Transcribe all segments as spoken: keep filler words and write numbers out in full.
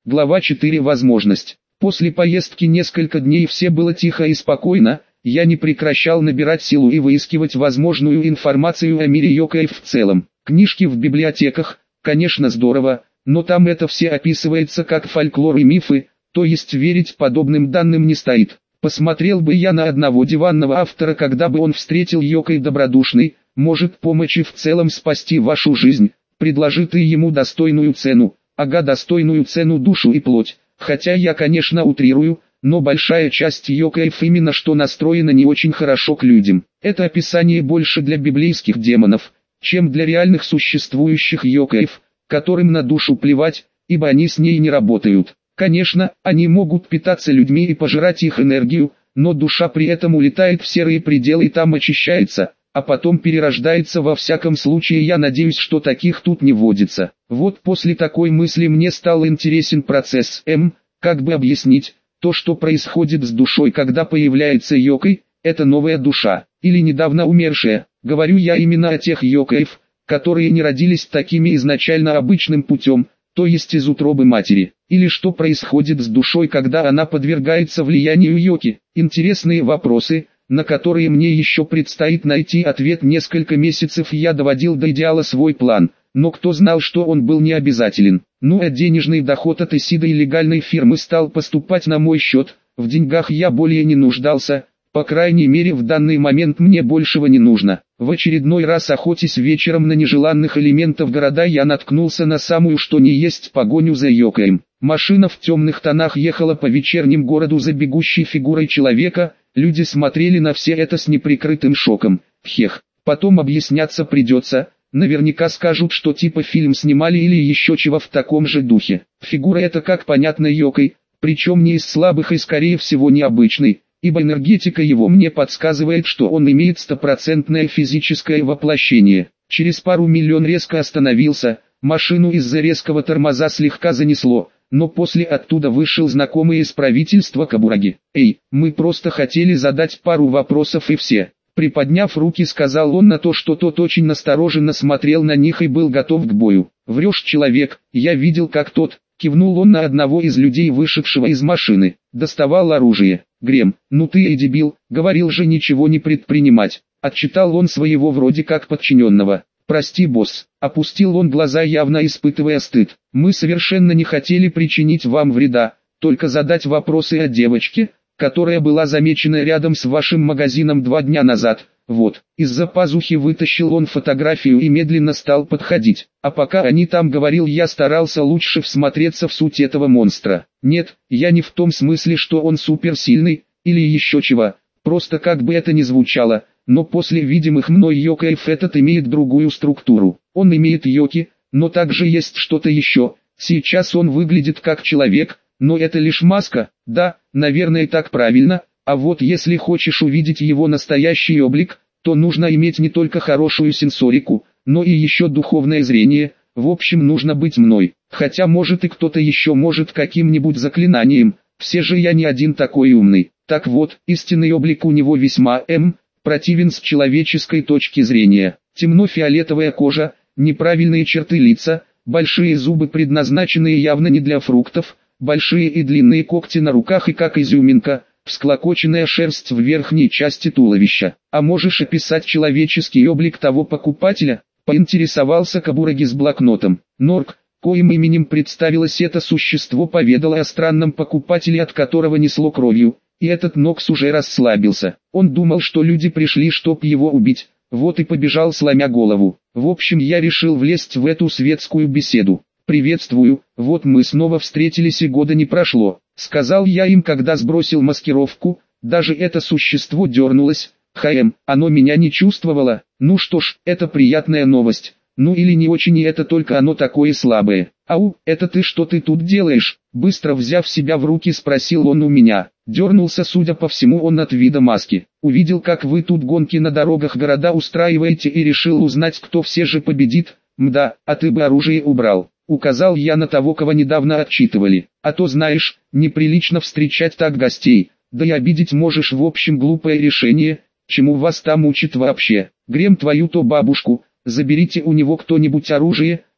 Глава четыре. Возможность. После поездки несколько дней все было тихо и спокойно, я не прекращал набирать силу и выискивать возможную информацию о мире йокаев в целом. Книжки в библиотеках, конечно, здорово, но там это все описывается как фольклор и мифы, то есть верить подобным данным не стоит. Посмотрел бы я на одного диванного автора, когда бы он встретил йокай добродушный, может помочь и в целом спасти вашу жизнь, предложи ты ему достойную цену, ага достойную цену душу и плоть, хотя я конечно утрирую, но большая часть йокаев именно что настроена не очень хорошо к людям. Это описание больше для библейских демонов, чем для реальных существующих йокаев, которым на душу плевать, ибо они с ней не работают. Конечно, они могут питаться людьми и пожирать их энергию, но душа при этом улетает в серые пределы и там очищается, а потом перерождается. Во всяком случае я надеюсь, что таких тут не водится. Вот после такой мысли мне стал интересен процесс М, как бы объяснить, то что происходит с душой, когда появляется йокай, это новая душа, или недавно умершая. Говорю я именно о тех йокаев, которые не родились такими изначально обычным путем, то есть из утробы матери. Или что происходит с душой, когда она подвергается влиянию йоки. Интересные вопросы, на которые мне еще предстоит найти ответ. Несколько месяцев я доводил до идеала свой план, но кто знал, что он был не обязателен. Ну а денежный доход от Исида и легальной фирмы стал поступать на мой счет, в деньгах я более не нуждался, по крайней мере в данный момент мне большего не нужно. В очередной раз охотясь вечером на нежеланных элементов города, я наткнулся на самую что ни есть погоню за йокаем. Машина в темных тонах ехала по вечерним городу за бегущей фигурой человека, люди смотрели на все это с неприкрытым шоком. Хех, потом объясняться придется, наверняка скажут, что типа фильм снимали или еще чего в таком же духе. Фигура эта, как понятно, йокай, причем не из слабых и скорее всего необычный, ибо энергетика его мне подсказывает, что он имеет стопроцентное физическое воплощение. Через пару миль он резко остановился, машину из-за резкого тормоза слегка занесло, но после оттуда вышел знакомый из правительства Кабураги. «Эй, мы просто хотели задать пару вопросов и все». Приподняв руки, сказал он, на то, что тот очень настороженно смотрел на них и был готов к бою. «Врешь, человек, я видел, как тот», кивнул он на одного из людей, вышедшего из машины, доставал оружие. «Грем, ну ты и дебил, говорил же ничего не предпринимать», отчитал он своего вроде как подчиненного. «Прости, босс», опустил он глаза, явно испытывая стыд. «Мы совершенно не хотели причинить вам вреда, только задать вопросы о девочке, которая была замечена рядом с вашим магазином два дня назад. Вот». Из-за пазухи вытащил он фотографию и медленно стал подходить. А пока они там говорил, я старался лучше всмотреться в суть этого монстра. Нет, я не в том смысле, что он суперсильный, или еще чего, просто как бы это ни звучало, но после видимых мной йокаев этот имеет другую структуру. Он имеет йоки, но также есть что-то еще. Сейчас он выглядит как человек, но это лишь маска, да, наверное так правильно, а вот если хочешь увидеть его настоящий облик, то нужно иметь не только хорошую сенсорику, но и еще духовное зрение, в общем нужно быть мной, хотя может и кто-то еще может каким-нибудь заклинанием, все же я не один такой умный. Так вот, истинный облик у него весьма м, противен с человеческой точки зрения. Темно-фиолетовая кожа, неправильные черты лица, большие зубы, предназначенные явно не для фруктов, большие и длинные когти на руках и как изюминка, всклокоченная шерсть в верхней части туловища. «А можешь описать человеческий облик того покупателя?» — поинтересовался Кабураги с блокнотом. Норк, коим именем представилось это существо, поведало о странном покупателе, от которого несло кровью, и этот Нокс уже расслабился. Он думал, что люди пришли, чтоб его убить, вот и побежал, сломя голову. В общем, я решил влезть в эту светскую беседу. «Приветствую, вот мы снова встретились и года не прошло», — сказал я им, когда сбросил маскировку. Даже это существо дернулось. «Хм, оно меня не чувствовало. Ну что ж, это приятная новость. Ну или не очень, и это только оно такое слабое». «Ау, это ты, что ты тут делаешь?» Быстро взяв себя в руки, спросил он у меня. Дернулся, судя по всему, он от вида маски. «Увидел, как вы тут гонки на дорогах города устраиваете, и решил узнать, кто все же победит. Мда, а ты бы оружие убрал». Указал я на того, кого недавно отчитывали. «А то знаешь, неприлично встречать так гостей, да и обидеть можешь, в общем глупое решение, чему вас там учат вообще. Грем твою-то бабушку, заберите у него кто-нибудь оружие»,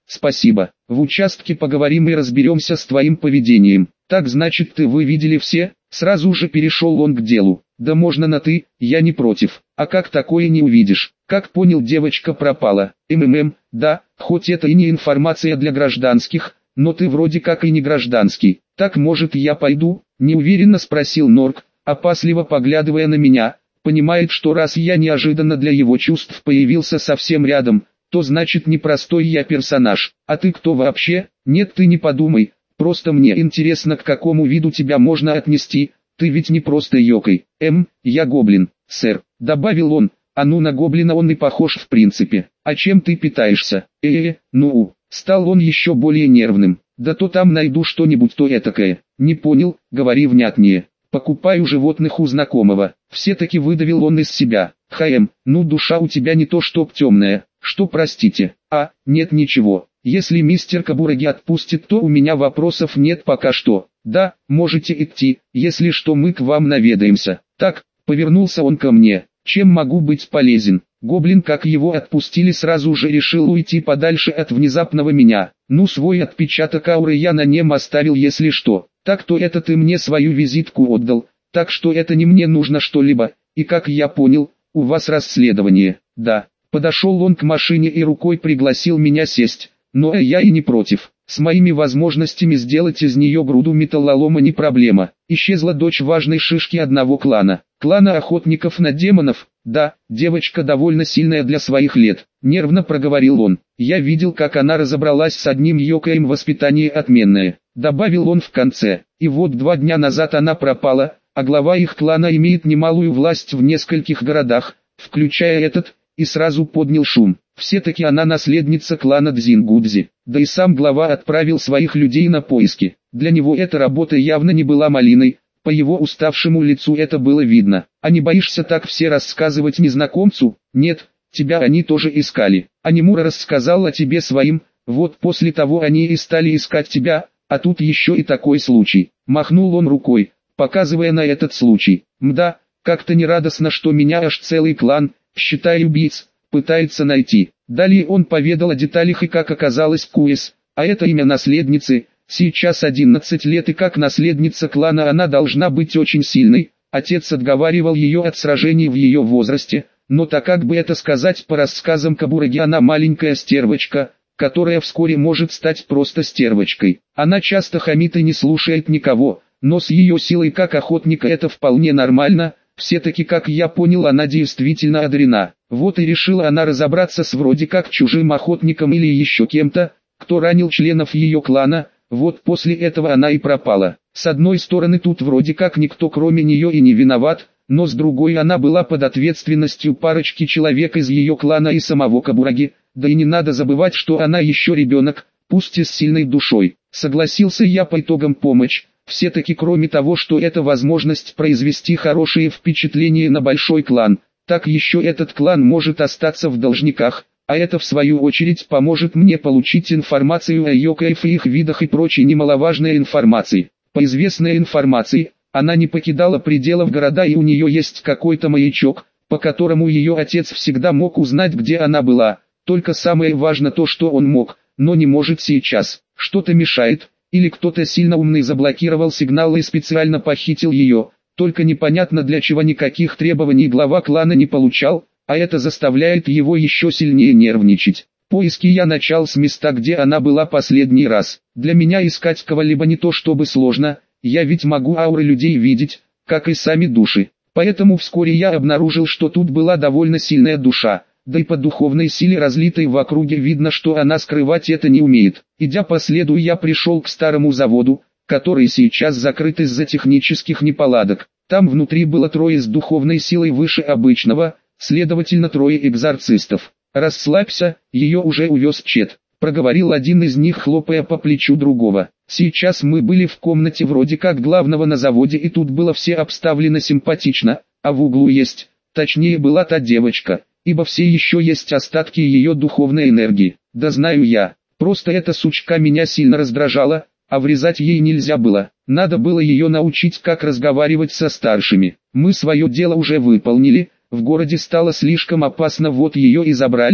спасибо. В участке поговорим и разберемся с твоим поведением. Так значит ты вы видели все? Сразу же перешел он к делу. Да можно на ты, я не против. А как такое не увидишь? Как понял, девочка пропала. МММ, да, хоть это и не информация для гражданских, но ты вроде как и не гражданский. Так может я пойду? Неуверенно спросил Норк, опасливо поглядывая на меня. Понимает, что раз я неожиданно для его чувств появился совсем рядом, то значит непростой я персонаж. А ты кто вообще? Нет, ты не подумай, просто мне интересно, к какому виду тебя можно отнести. Ты ведь не просто Йокой. Эм, я гоблин, сэр, добавил он. А ну, на гоблина он и похож в принципе. А чем ты питаешься? Э-э, ну, стал он еще более нервным. Да то там найду что-нибудь то этакое. Не понял, говори внятнее. Покупаю животных у знакомого. Все-таки выдавил он из себя. Хм, ну душа у тебя не то чтоб темная. Что простите? А, нет ничего. Если мистер Кабураги отпустит, то у меня вопросов нет пока что. Да, можете идти, если что мы к вам наведаемся. Так, повернулся он ко мне. Чем могу быть полезен? Гоблин, как его отпустили, сразу же решил уйти подальше от внезапного меня. Ну, свой отпечаток ауры я на нем оставил, если что. Так то это ты мне свою визитку отдал, так что это не мне нужно что-либо. И как я понял, у вас расследование. Да. Подошел он к машине и рукой пригласил меня сесть. Но я и не против. С моими возможностями сделать из нее груду металлолома не проблема. Исчезла дочь важной шишки одного клана. Клана охотников на демонов. Да, девочка довольно сильная для своих лет. Нервно проговорил он. Я видел, как она разобралась с одним йокаем, воспитание отменное. Добавил он в конце. И вот два дня назад она пропала, а глава их клана имеет немалую власть в нескольких городах, включая этот, и сразу поднял шум. Все-таки она наследница клана Дзингудзи. Да и сам глава отправил своих людей на поиски. Для него эта работа явно не была малиной, по его уставшему лицу это было видно. А не боишься так все рассказывать незнакомцу? Нет, тебя они тоже искали. А Немура рассказал о тебе своим, вот после того они и стали искать тебя, а тут еще и такой случай. Махнул он рукой, показывая на этот случай. Мда, как-то нерадостно, что меня аж целый клан, считай убийц, пытается найти. Далее он поведал о деталях и как оказалось Куэс, а это имя наследницы. Сейчас одиннадцать лет, и как наследница клана она должна быть очень сильной. Отец отговаривал ее от сражений в ее возрасте, но так как бы это сказать, по рассказам Кабураги, она маленькая стервочка, которая вскоре может стать просто стервочкой. Она часто хамит и не слушает никого, но с ее силой как охотника это вполне нормально. Все-таки, как я понял, она действительно одарена. Вот и решила она разобраться с вроде как чужим охотником или еще кем-то, кто ранил членов ее клана. Вот после этого она и пропала. С одной стороны, тут вроде как никто кроме нее и не виноват, но с другой она была под ответственностью парочки человек из ее клана и самого Кабураги. Да и не надо забывать, что она еще ребенок, пусть и с сильной душой. Согласился я по итогам помочь. Все-таки кроме того, что это возможность произвести хорошие впечатления на большой клан, так еще этот клан может остаться в должниках, а это в свою очередь поможет мне получить информацию о йокаев и их видах и прочей немаловажной информации. По известной информации, она не покидала пределов города, и у нее есть какой-то маячок, по которому ее отец всегда мог узнать, где она была. Только самое важное то, что он мог, но не может сейчас. Что-то мешает, или кто-то сильно умный заблокировал сигнал и специально похитил ее. Только непонятно для чего, никаких требований глава клана не получал, а это заставляет его еще сильнее нервничать. Поиски я начал с места, где она была последний раз. Для меня искать кого-либо не то чтобы сложно, я ведь могу ауры людей видеть, как и сами души. Поэтому вскоре я обнаружил, что тут была довольно сильная душа, да и по духовной силе, разлитой в округе, видно, что она скрывать это не умеет. Идя по следу, я пришел к старому заводу, который сейчас закрыт из-за технических неполадок. Там внутри было трое с духовной силой выше обычного, следовательно трое экзорцистов. «Расслабься, ее уже увез Чет», — проговорил один из них, хлопая по плечу другого. Сейчас мы были в комнате вроде как главного на заводе, и тут было все обставлено симпатично, а в углу есть, точнее была та девочка, ибо все еще есть остатки ее духовной энергии. Да знаю я, просто эта сучка меня сильно раздражала, а врезать ей нельзя было. Надо было ее научить, как разговаривать со старшими. Мы свое дело уже выполнили. В городе стало слишком опасно, вот ее и забрали,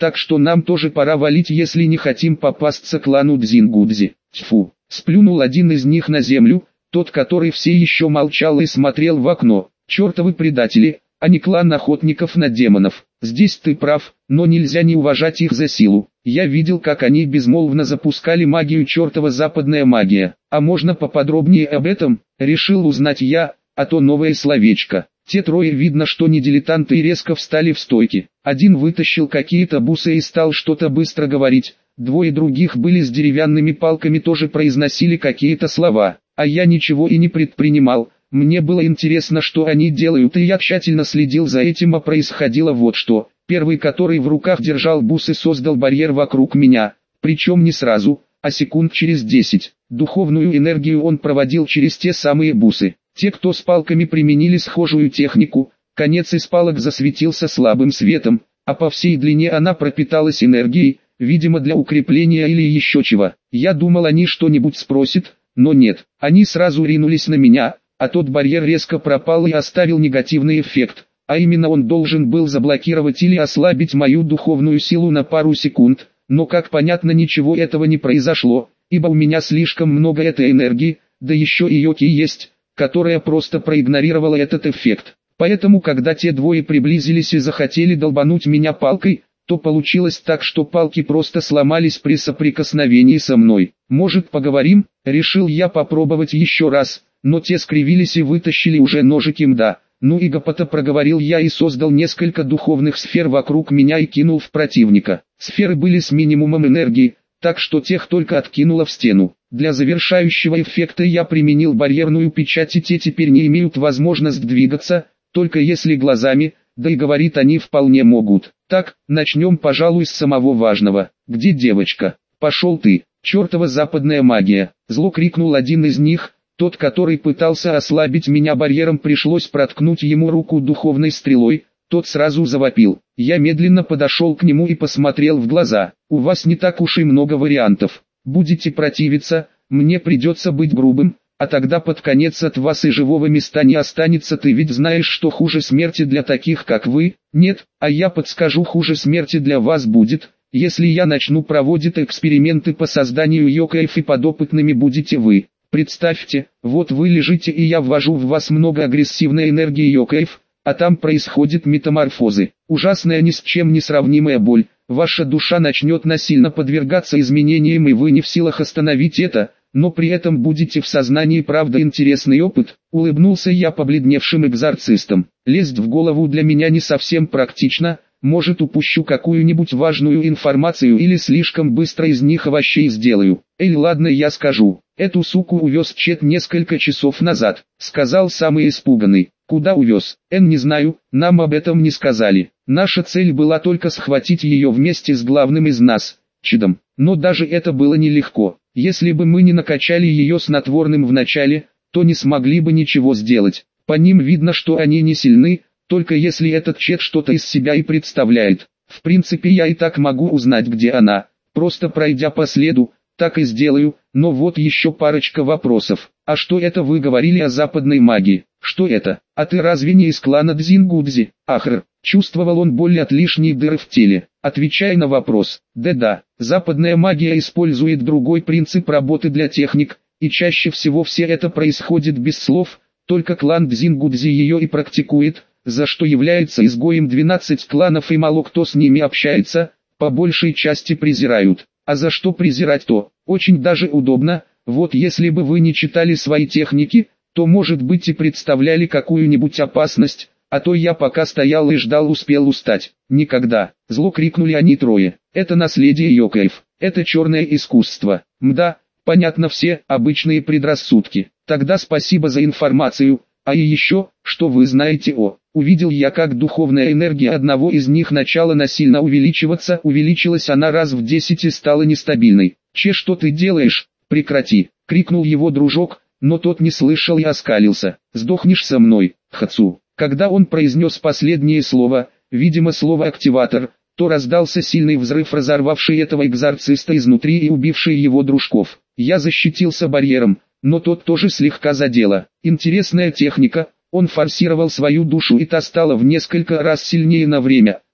так что нам тоже пора валить, если не хотим попасться клану Дзингудзи. Тьфу, сплюнул один из них на землю, тот, который все еще молчал и смотрел в окно. Чертовы предатели, а не клан охотников на демонов. Здесь ты прав, но нельзя не уважать их за силу. Я видел, как они безмолвно запускали магию, чертова западная магия. А можно поподробнее об этом? Решил узнать я, а то новое словечко. Те трое, видно, что не дилетанты, и резко встали в стойки. Один вытащил какие-то бусы и стал что-то быстро говорить. Двое других были с деревянными палками, тоже произносили какие-то слова. А я ничего и не предпринимал. Мне было интересно, что они делают, и я тщательно следил за этим, а происходило вот что. Первый, который в руках держал бусы, создал барьер вокруг меня, причем не сразу, а секунд через десять. Духовную энергию он проводил через те самые бусы. Те, кто с палками, применили схожую технику, конец из палок засветился слабым светом, а по всей длине она пропиталась энергией, видимо для укрепления или еще чего. Я думал, они что-нибудь спросят, но нет, они сразу ринулись на меня. А тот барьер резко пропал и оставил негативный эффект, а именно он должен был заблокировать или ослабить мою духовную силу на пару секунд, но как понятно, ничего этого не произошло, ибо у меня слишком много этой энергии, да еще и Йоки есть, которая просто проигнорировала этот эффект. Поэтому когда те двое приблизились и захотели долбануть меня палкой, то получилось так, что палки просто сломались при соприкосновении со мной. Может, поговорим? Решил я попробовать еще раз. Но те скривились и вытащили уже ножики. Мда. Ну и гопота, проговорил я и создал несколько духовных сфер вокруг меня и кинул в противника. Сферы были с минимумом энергии, так что тех только откинуло в стену. Для завершающего эффекта я применил барьерную печать, и те теперь не имеют возможность двигаться, только если глазами, да и говорить они вполне могут. Так, начнем, пожалуй, с самого важного. Где девочка? Пошел ты, чертова западная магия! Зло крикнул один из них. Тот, который пытался ослабить меня барьером, пришлось проткнуть ему руку духовной стрелой, тот сразу завопил. Я медленно подошел к нему и посмотрел в глаза. У вас не так уж и много вариантов. Будете противиться, мне придется быть грубым, а тогда под конец от вас и живого места не останется. Ты ведь знаешь, что хуже смерти для таких, как вы? Нет, а я подскажу, хуже смерти для вас будет, если я начну проводить эксперименты по созданию йокаев, и подопытными будете вы. Представьте, вот вы лежите, и я ввожу в вас много агрессивной энергии йокаев, а там происходят метаморфозы. Ужасная, ни с чем не сравнимая боль. Ваша душа начнет насильно подвергаться изменениям, и вы не в силах остановить это, но при этом будете в сознании. Правда, интересный опыт, улыбнулся я побледневшим экзорцистом. Лезть в голову для меня не совсем практично, может, упущу какую-нибудь важную информацию или слишком быстро из них овощей сделаю. Эй, ладно, я скажу. Эту суку увез Чет несколько часов назад, сказал самый испуганный. Куда увез? Эн, не знаю, нам об этом не сказали. Наша цель была только схватить ее вместе с главным из нас, Чедом. Но даже это было нелегко. Если бы мы не накачали ее снотворным в начале, то не смогли бы ничего сделать. По ним видно, что они не сильны, только если этот Чет что-то из себя и представляет. В принципе, я и так могу узнать, где она, просто пройдя по следу. Так и сделаю, но вот еще парочка вопросов. А что это вы говорили о западной магии? Что это? А ты разве не из клана Дзингудзи? Ахр, чувствовал он боль от лишней дыры в теле. Отвечай на вопрос. Да-да, западная магия использует другой принцип работы для техник, и чаще всего все это происходит без слов, только клан Дзингудзи ее и практикует, за что является изгоем. двенадцать кланов, и мало кто с ними общается, по большей части презирают. А за что презирать-то? Очень даже удобно. Вот если бы вы не читали свои техники, то может быть и представляли какую-нибудь опасность, а то я пока стоял и ждал, успел устать. Никогда. Зло крикнули они трое. Это наследие йокаев. Это черное искусство. Мда, понятно, все обычные предрассудки. Тогда спасибо за информацию. А и еще, что вы знаете о... Увидел я, как духовная энергия одного из них начала насильно увеличиваться, увеличилась она раз в десять и стала нестабильной. «Че, что ты делаешь? Прекрати!» — крикнул его дружок, но тот не слышал и оскалился. «Сдохнешь со мной, Хацу!» Когда он произнес последнее слово, видимо слово «активатор», то раздался сильный взрыв, разорвавший этого экзорциста изнутри и убивший его дружков. Я защитился барьером, но тот тоже слегка задело. Интересная техника. Он форсировал свою душу, и та стала в несколько раз сильнее на время,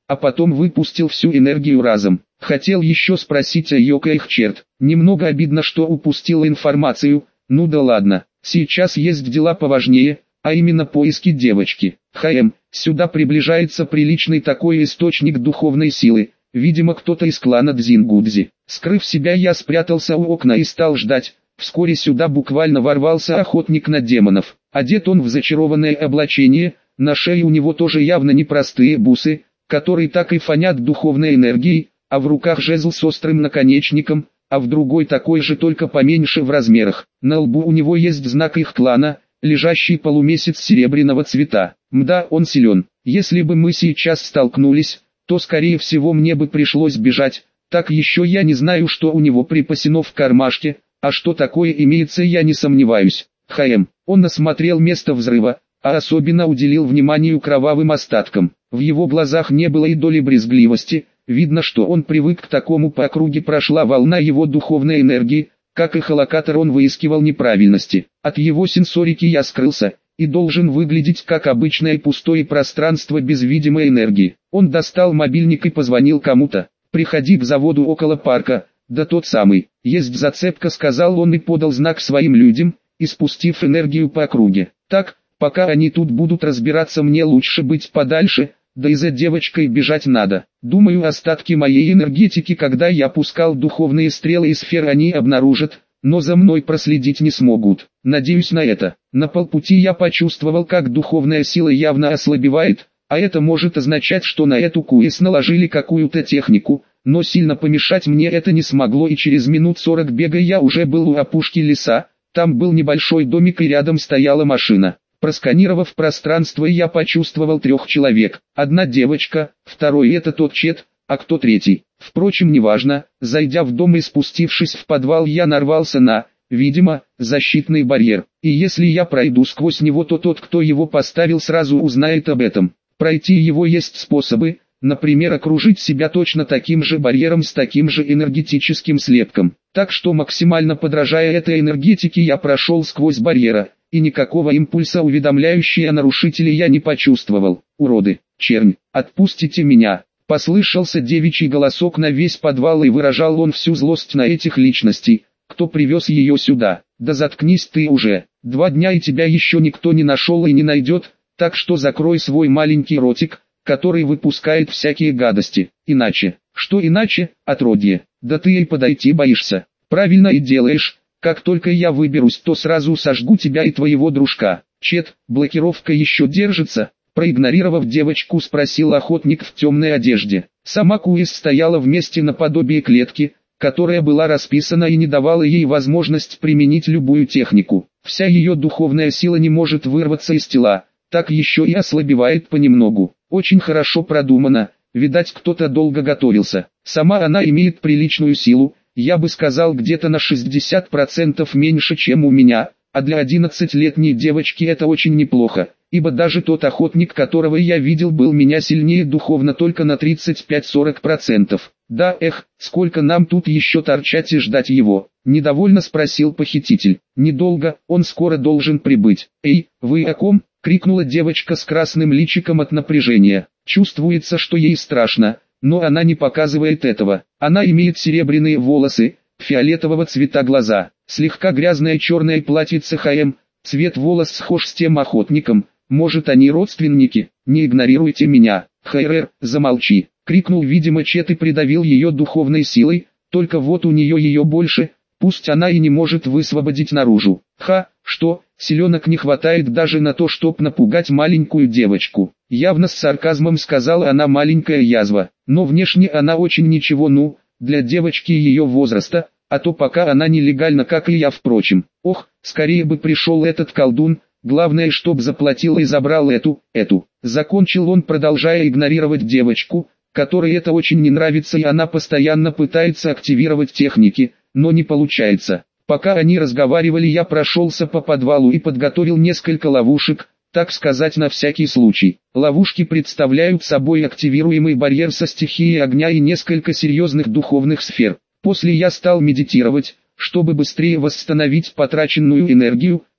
а потом выпустил всю энергию разом. Хотел еще спросить о Йокаях черт. Немного обидно, что упустил информацию, ну да ладно. Сейчас есть дела поважнее, а именно поиски девочки. ХМ, сюда приближается приличный такой источник духовной силы, видимо кто-то из клана Дзингудзи. Скрыв себя, я спрятался у окна и стал ждать. Вскоре сюда буквально ворвался охотник на демонов. Одет он в зачарованное облачение, на шее у него тоже явно непростые бусы, которые так и фонят духовной энергией, а в руках жезл с острым наконечником, а в другой такой же, только поменьше в размерах. На лбу у него есть знак их клана, лежащий полумесяц серебряного цвета. Мда, он силен. Если бы мы сейчас столкнулись, то скорее всего мне бы пришлось бежать. Так еще я не знаю, что у него припасено в кармашке, а что такое имеется, я не сомневаюсь. ХМ, он осмотрел место взрыва, а особенно уделил вниманию кровавым остаткам. В его глазах не было и доли брезгливости, видно, что он привык к такому. По округе прошла волна его духовной энергии, как и эхолокатор он выискивал неправильности. От его сенсорики я скрылся, и должен выглядеть как обычное пустое пространство без видимой энергии. Он достал мобильник и позвонил кому-то. «Приходи к заводу около парка, да тот самый, есть зацепка», сказал он и подал знак своим людям, испустив энергию по округе. «Так, пока они тут будут разбираться, мне лучше быть подальше, да и за девочкой бежать надо. Думаю, остатки моей энергетики, когда я пускал духовные стрелы и сферы, они обнаружат, но за мной проследить не смогут. Надеюсь на это». На полпути я почувствовал, как духовная сила явно ослабевает, а это может означать, что на эту куэс наложили какую-то технику, но сильно помешать мне это не смогло, и через минут сорок бега я уже был у опушки леса. Там был небольшой домик и рядом стояла машина. Просканировав пространство, я почувствовал трех человек. Одна девочка, второй это тот чет, а кто третий? Впрочем, неважно. Зайдя в дом и спустившись в подвал, я нарвался на, видимо, защитный барьер. И если я пройду сквозь него, то тот, кто его поставил, сразу узнает об этом. Пройти его есть способы, например, окружить себя точно таким же барьером с таким же энергетическим слепком. Так что, максимально подражая этой энергетике, я прошел сквозь барьера, и никакого импульса, уведомляющего о нарушителе, я не почувствовал. «Уроды, чернь, отпустите меня!» Послышался девичий голосок на весь подвал, и выражал он всю злость на этих личностей, кто привез ее сюда. «Да заткнись ты уже, два дня и тебя еще никто не нашел и не найдет, так что закрой свой маленький ротик, который выпускает всякие гадости. Иначе, что иначе, отродье, да ты и подойти боишься. Правильно и делаешь, как только я выберусь, то сразу сожгу тебя и твоего дружка». «Чет, блокировка еще держится?» Проигнорировав девочку, спросил охотник в темной одежде. Сама куэс стояла в месте наподобие клетки, которая была расписана и не давала ей возможность применить любую технику. Вся ее духовная сила не может вырваться из тела, так еще и ослабевает понемногу. Очень хорошо продумано, видать, кто-то долго готовился. Сама она имеет приличную силу, я бы сказал, где-то на шестьдесят процентов меньше, чем у меня, а для одиннадцатилетней девочки это очень неплохо, ибо даже тот охотник, которого я видел, был меня сильнее духовно только на тридцать пять - сорок процентов. «Да, эх, сколько нам тут еще торчать и ждать его?» — недовольно спросил похититель. «Недолго, он скоро должен прибыть». «Эй, вы о ком?» — крикнула девочка с красным личиком от напряжения. Чувствуется, что ей страшно, но она не показывает этого. Она имеет серебряные волосы, фиолетового цвета глаза, слегка грязное черное платьице ХМ, цвет волос схож с тем охотником. Может, они родственники? Не игнорируйте меня. ХРР, замолчи, крикнул, видимо, Чет, и придавил ее духовной силой, только вот у нее ее больше, пусть она и не может высвободить наружу. Ха, что, силенок не хватает даже на то, чтоб напугать маленькую девочку. Явно с сарказмом сказала она, маленькая язва, но внешне она очень ничего, ну, для девочки ее возраста, а то пока она нелегальна, как и я, впрочем. Ох, скорее бы пришел этот колдун, главное, чтоб заплатил и забрал эту, эту. Закончил он, продолжая игнорировать девочку, которой это очень не нравится, и она постоянно пытается активировать техники, но не получается. Пока они разговаривали, я прошелся по подвалу и подготовил несколько ловушек, так сказать, на всякий случай. Ловушки представляют собой активируемый барьер со стихией огня и несколько серьезных духовных сфер. После я стал медитировать, чтобы быстрее восстановить потраченную энергию,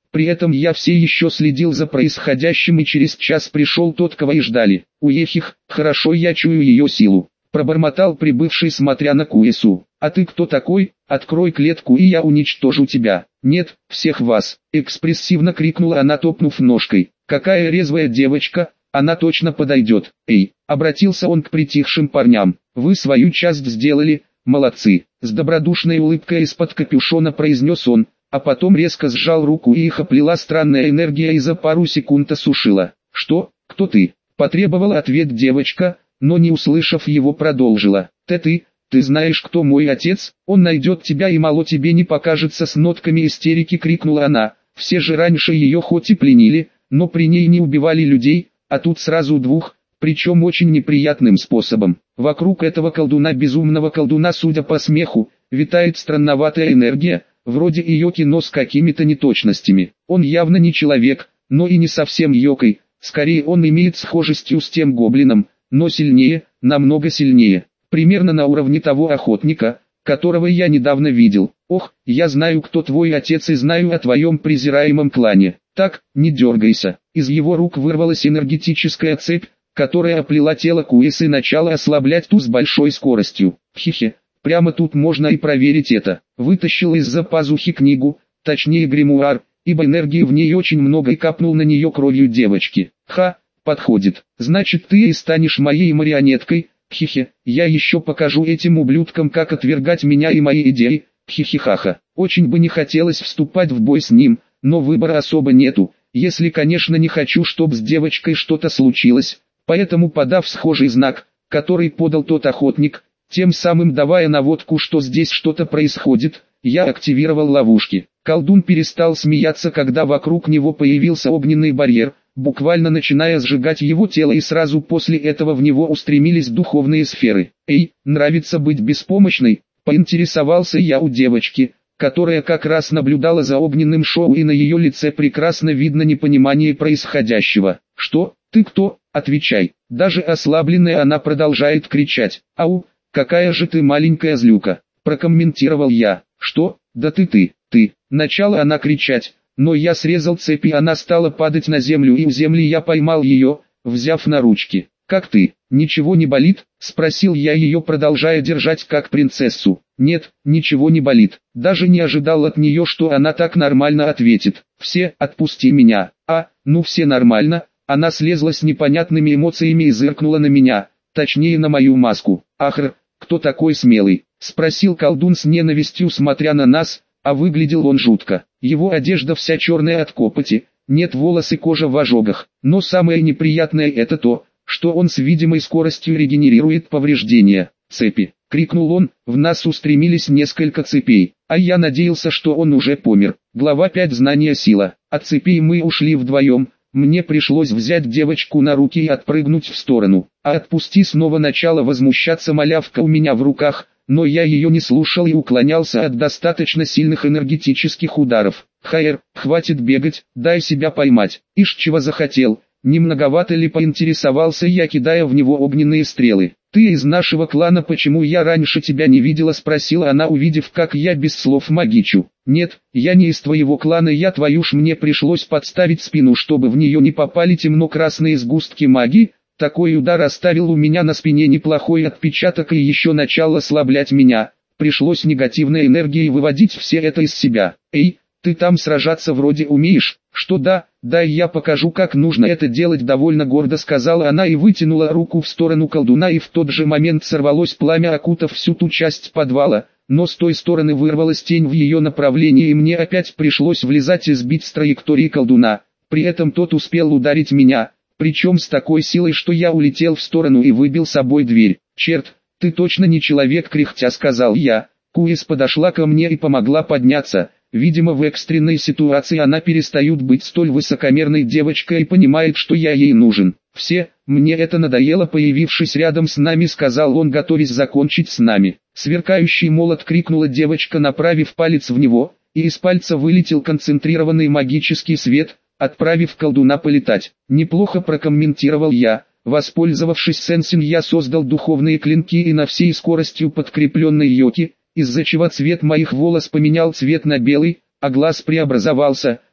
При этом я все еще следил за происходящим, и через час пришел тот, кого и ждали. Уехих, хорошо, я чую ее силу. Пробормотал прибывший, смотря на Куэсу. «А ты кто такой? Открой клетку, и я уничтожу тебя». «Нет, всех вас!» — экспрессивно крикнула она, топнув ножкой. «Какая резвая девочка, она точно подойдет». «Эй!» — обратился он к притихшим парням. «Вы свою часть сделали, молодцы!» С добродушной улыбкой из-под капюшона произнес он, а потом резко сжал руку, и их оплела странная энергия и за пару секунд осушила. «Что? Кто ты?» — потребовала ответ девочка, но не услышав его, продолжила. «Ты ты, ты знаешь, кто мой отец? Он найдет тебя, и мало тебе не покажется!» С нотками истерики крикнула она. Все же раньше ее хоть и пленили, но при ней не убивали людей, а тут сразу двух, причем очень неприятным способом. Вокруг этого колдуна, безумного колдуна, судя по смеху, витает странноватая энергия, вроде йоки, но с какими-то неточностями. Он явно не человек, но и не совсем йокой, скорее он имеет схожестью с тем гоблином, но сильнее, намного сильнее, примерно на уровне того охотника, которого я недавно видел. «Ох, я знаю, кто твой отец, и знаю о твоем презираемом клане». «Так, не дергайся». Из его рук вырвалась энергетическая цепь, которая оплела тело Куэсы и начала ослаблять ту с большой скоростью. Хе-хе, прямо тут можно и проверить это. Вытащил из-за пазухи книгу, точнее гримуар, ибо энергии в ней очень много, и капнул на нее кровью девочки. «Ха, подходит. Значит, ты и станешь моей марионеткой. Хе-хе, я еще покажу этим ублюдкам, как отвергать меня и мои идеи. Хе-хе-ха-ха». Очень бы не хотелось вступать в бой с ним, но выбора особо нету, если, конечно, не хочу, чтоб с девочкой что-то случилось. Поэтому, подав схожий знак, который подал тот охотник, тем самым давая наводку, что здесь что-то происходит, я активировал ловушки. Колдун перестал смеяться, когда вокруг него появился огненный барьер, буквально начиная сжигать его тело, и сразу после этого в него устремились духовные сферы. «Эй, нравится быть беспомощной?» — поинтересовался я у девочки, которая как раз наблюдала за огненным шоу, и на ее лице прекрасно видно непонимание происходящего. «Что? Ты кто? Отвечай». Даже ослабленная она продолжает кричать. «Ау, какая же ты маленькая злюка!» — прокомментировал я. «Что? Да ты ты, ты!» — начала она кричать, но я срезал цепь, и она стала падать на землю, и у земли я поймал ее, взяв на ручки. «Как ты? Ничего не болит?» — спросил я ее, продолжая держать как принцессу. «Нет, ничего не болит». Даже не ожидал от нее, что она так нормально ответит. «Все, отпусти меня». «А, ну все нормально». Она слезла с непонятными эмоциями и зыркнула на меня, точнее на мою маску. «Ахр, кто такой смелый?» — спросил колдун с ненавистью, смотря на нас, а выглядел он жутко. Его одежда вся черная от копоти, нет волос и кожа в ожогах. Но самое неприятное это то, что он с видимой скоростью регенерирует повреждения. «Цепи!» — крикнул он, в нас устремились несколько цепей, а я надеялся, что он уже помер. Глава пять. Знание сила. От цепей мы ушли вдвоем. Мне пришлось взять девочку на руки и отпрыгнуть в сторону. «А отпусти!» — снова начала возмущаться малявка у меня в руках, но я ее не слушал и уклонялся от достаточно сильных энергетических ударов. «Хайер, хватит бегать, дай себя поймать». «Ишь, чего захотел?» Не многовато ли, поинтересовался я, кидая в него огненные стрелы. «Ты из нашего клана, почему я раньше тебя не видела?» — спросила она, увидев, как я без слов магичу. «Нет, я не из твоего клана, я твою ж». Мне пришлось подставить спину, чтобы в нее не попали темно-красные сгустки магии. Такой удар оставил у меня на спине неплохой отпечаток и еще начал ослаблять меня. Пришлось негативной энергией выводить все это из себя. «Эй, ты там сражаться вроде умеешь?» «Что да, да, я покажу, как нужно это делать», — довольно гордо сказала она и вытянула руку в сторону колдуна, и в тот же момент сорвалось пламя, окутав всю ту часть подвала, но с той стороны вырвалась тень в ее направлении, и мне опять пришлось влезать и сбить с траектории колдуна. При этом тот успел ударить меня, причем с такой силой, что я улетел в сторону и выбил собой дверь. «Черт, ты точно не человек», — кряхтя сказал я. Куэс подошла ко мне и помогла подняться. Видимо, в экстренной ситуации она перестает быть столь высокомерной девочкой и понимает, что я ей нужен. «Все, мне это надоело», — появившись рядом с нами, сказал он, готовясь закончить с нами. «Сверкающий молот!» — крикнула девочка, направив палец в него, и из пальца вылетел концентрированный магический свет, отправив колдуна полетать. «Неплохо», — прокомментировал я. Воспользовавшись сенсин, я создал духовные клинки и на всей скоростью подкрепленные йоки, из-за чего цвет моих волос поменял цвет на белый, а глаз преобразовался,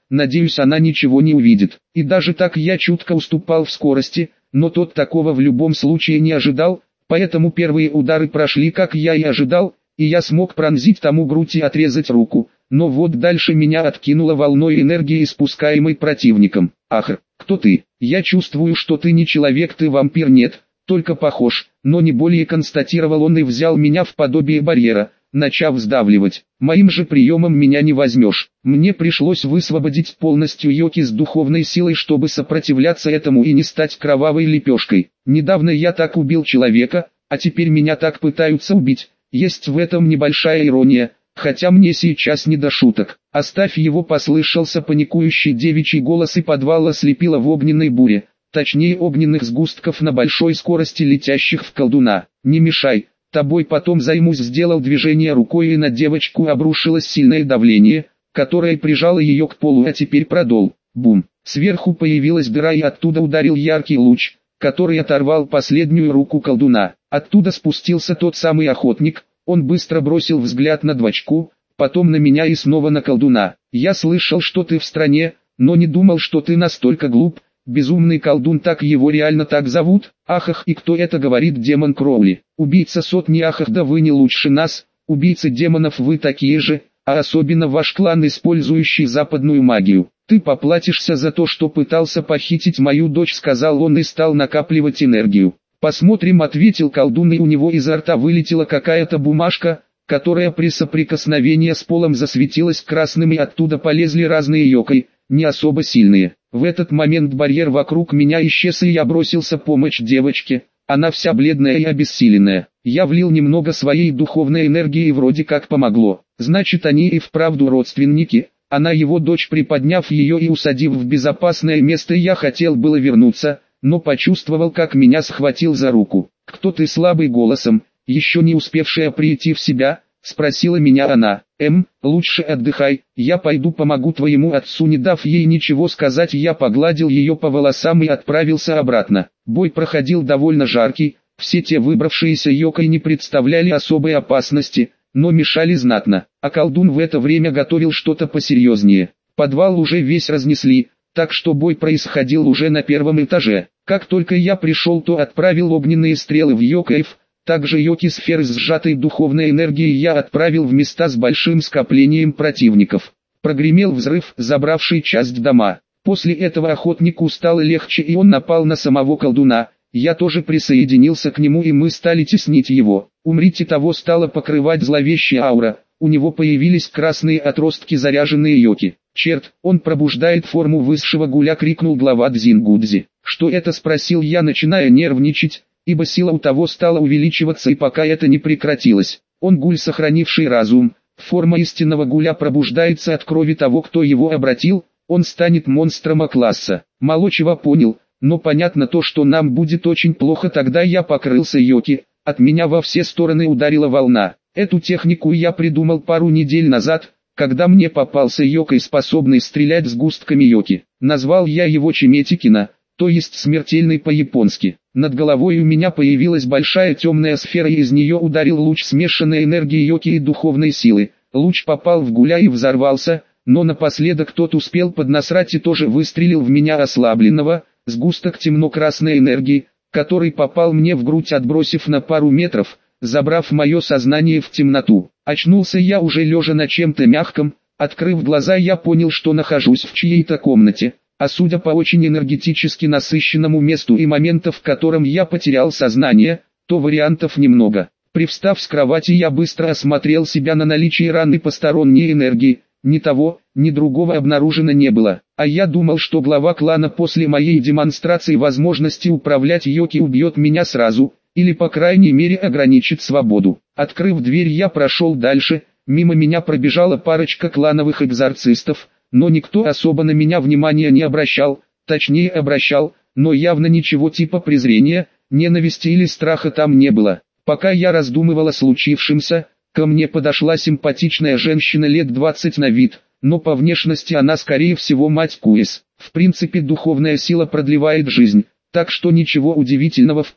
надеюсь, она ничего не увидит. И даже так я чутко уступал в скорости, но тот такого в любом случае не ожидал, поэтому первые удары прошли как я и ожидал, и я смог пронзить тому грудь и отрезать руку. Но вот дальше меня откинуло волной энергии, испускаемой противником. Ах, кто ты? Я чувствую, что ты не человек, ты вампир, нет, только похож, но не более, констатировал он и взял меня в подобие барьера, начав сдавливать. Моим же приемом меня не возьмешь. Мне пришлось высвободить полностью Йоки с духовной силой, чтобы сопротивляться этому и не стать кровавой лепешкой. Недавно я так убил человека, а теперь меня так пытаются убить. Есть в этом небольшая ирония. Хотя мне сейчас не до шуток. Оставь его, послышался паникующий девичий голос, и подвал ослепило в огненной буре, точнее огненных сгустков на большой скорости, летящих в колдуна. Не мешай, тобой потом займусь, сделал движение рукой, и на девочку обрушилось сильное давление, которое прижало ее к полу. А теперь продол. Бум. Сверху появилась дыра, и оттуда ударил яркий луч, который оторвал последнюю руку колдуна. Оттуда спустился тот самый охотник. Он быстро бросил взгляд на дочку, потом на меня и снова на колдуна. Я слышал, что ты в стране, но не думал, что ты настолько глуп. Безумный колдун, так его реально так зовут? Ахах, и кто это говорит? Демон Кроули. Убийца сотни. Ахах, да вы не лучше нас. Убийцы демонов вы такие же, а особенно ваш клан, использующий западную магию. Ты поплатишься за то, что пытался похитить мою дочь, сказал он и стал накапливать энергию. «Посмотрим», — ответил колдун, и у него изо рта вылетела какая-то бумажка, которая при соприкосновении с полом засветилась красным, и оттуда полезли разные йокой, не особо сильные. В этот момент барьер вокруг меня исчез, и я бросился помочь девочке. Она вся бледная и обессиленная. Я влил немного своей духовной энергии, и вроде как помогло. Значит, они и вправду родственники. Она его дочь. Приподняв ее и усадив в безопасное место, я хотел было вернуться, но почувствовал, как меня схватил за руку. «Кто ты?» — слабый голосом, еще не успевшая прийти в себя, спросила меня она. «Эм, лучше отдыхай, я пойду помогу твоему отцу». Не дав ей ничего сказать, я погладил ее по волосам и отправился обратно. Бой проходил довольно жаркий, все те выбравшиеся йокой не представляли особой опасности, но мешали знатно, а колдун в это время готовил что-то посерьезнее. Подвал уже весь разнесли, так что бой происходил уже на первом этаже. Как только я пришел, то отправил огненные стрелы в йокаев, также йоки-сферы с сжатой духовной энергией я отправил в места с большим скоплением противников. Прогремел взрыв, забравший часть дома. После этого охотнику стало легче, и он напал на самого колдуна. Я тоже присоединился к нему, и мы стали теснить его. Умрите, того стала покрывать зловещая аура. У него появились красные отростки, заряженные йоки. «Черт, он пробуждает форму высшего гуля!» — крикнул глава Дзингудзи. «Что это?» — спросил я, начиная нервничать, ибо сила у того стала увеличиваться, и пока это не прекратилось. Он гуль, сохранивший разум. Форма истинного гуля пробуждается от крови того, кто его обратил. Он станет монстром А-класса. Мало чего понял, но понятно то, что нам будет очень плохо. Тогда я покрылся йоки, от меня во все стороны ударила волна. Эту технику я придумал пару недель назад, когда мне попался йокой, способный стрелять сгустками йоки. Назвал я его Чиметикина, то есть смертельный по-японски. Над головой у меня появилась большая темная сфера, и из нее ударил луч смешанной энергии йоки и духовной силы. Луч попал в гуля и взорвался, но напоследок тот успел поднасрать и тоже выстрелил в меня ослабленного. Сгусток темно-красной энергии, который попал мне в грудь, отбросив на пару метров, забрав мое сознание в темноту. Очнулся я уже лежа на чем-то мягком. Открыв глаза, я понял, что нахожусь в чьей-то комнате, а судя по очень энергетически насыщенному месту и моменту, в котором я потерял сознание, то вариантов немного. Привстав с кровати, я быстро осмотрел себя на наличие раны посторонней энергии. Ни того, ни другого обнаружено не было. А я думал, что глава клана после моей демонстрации возможности управлять йоки убьет меня сразу, или по крайней мере ограничит свободу. Открыв дверь, я прошел дальше. Мимо меня пробежала парочка клановых экзорцистов, но никто особо на меня внимания не обращал, точнее обращал, но явно ничего типа презрения, ненависти или страха там не было. Пока я раздумывал о случившемся, ко мне подошла симпатичная женщина лет двадцати на вид, но по внешности она скорее всего мать Куис. В принципе, духовная сила продлевает жизнь, так что ничего удивительного в том,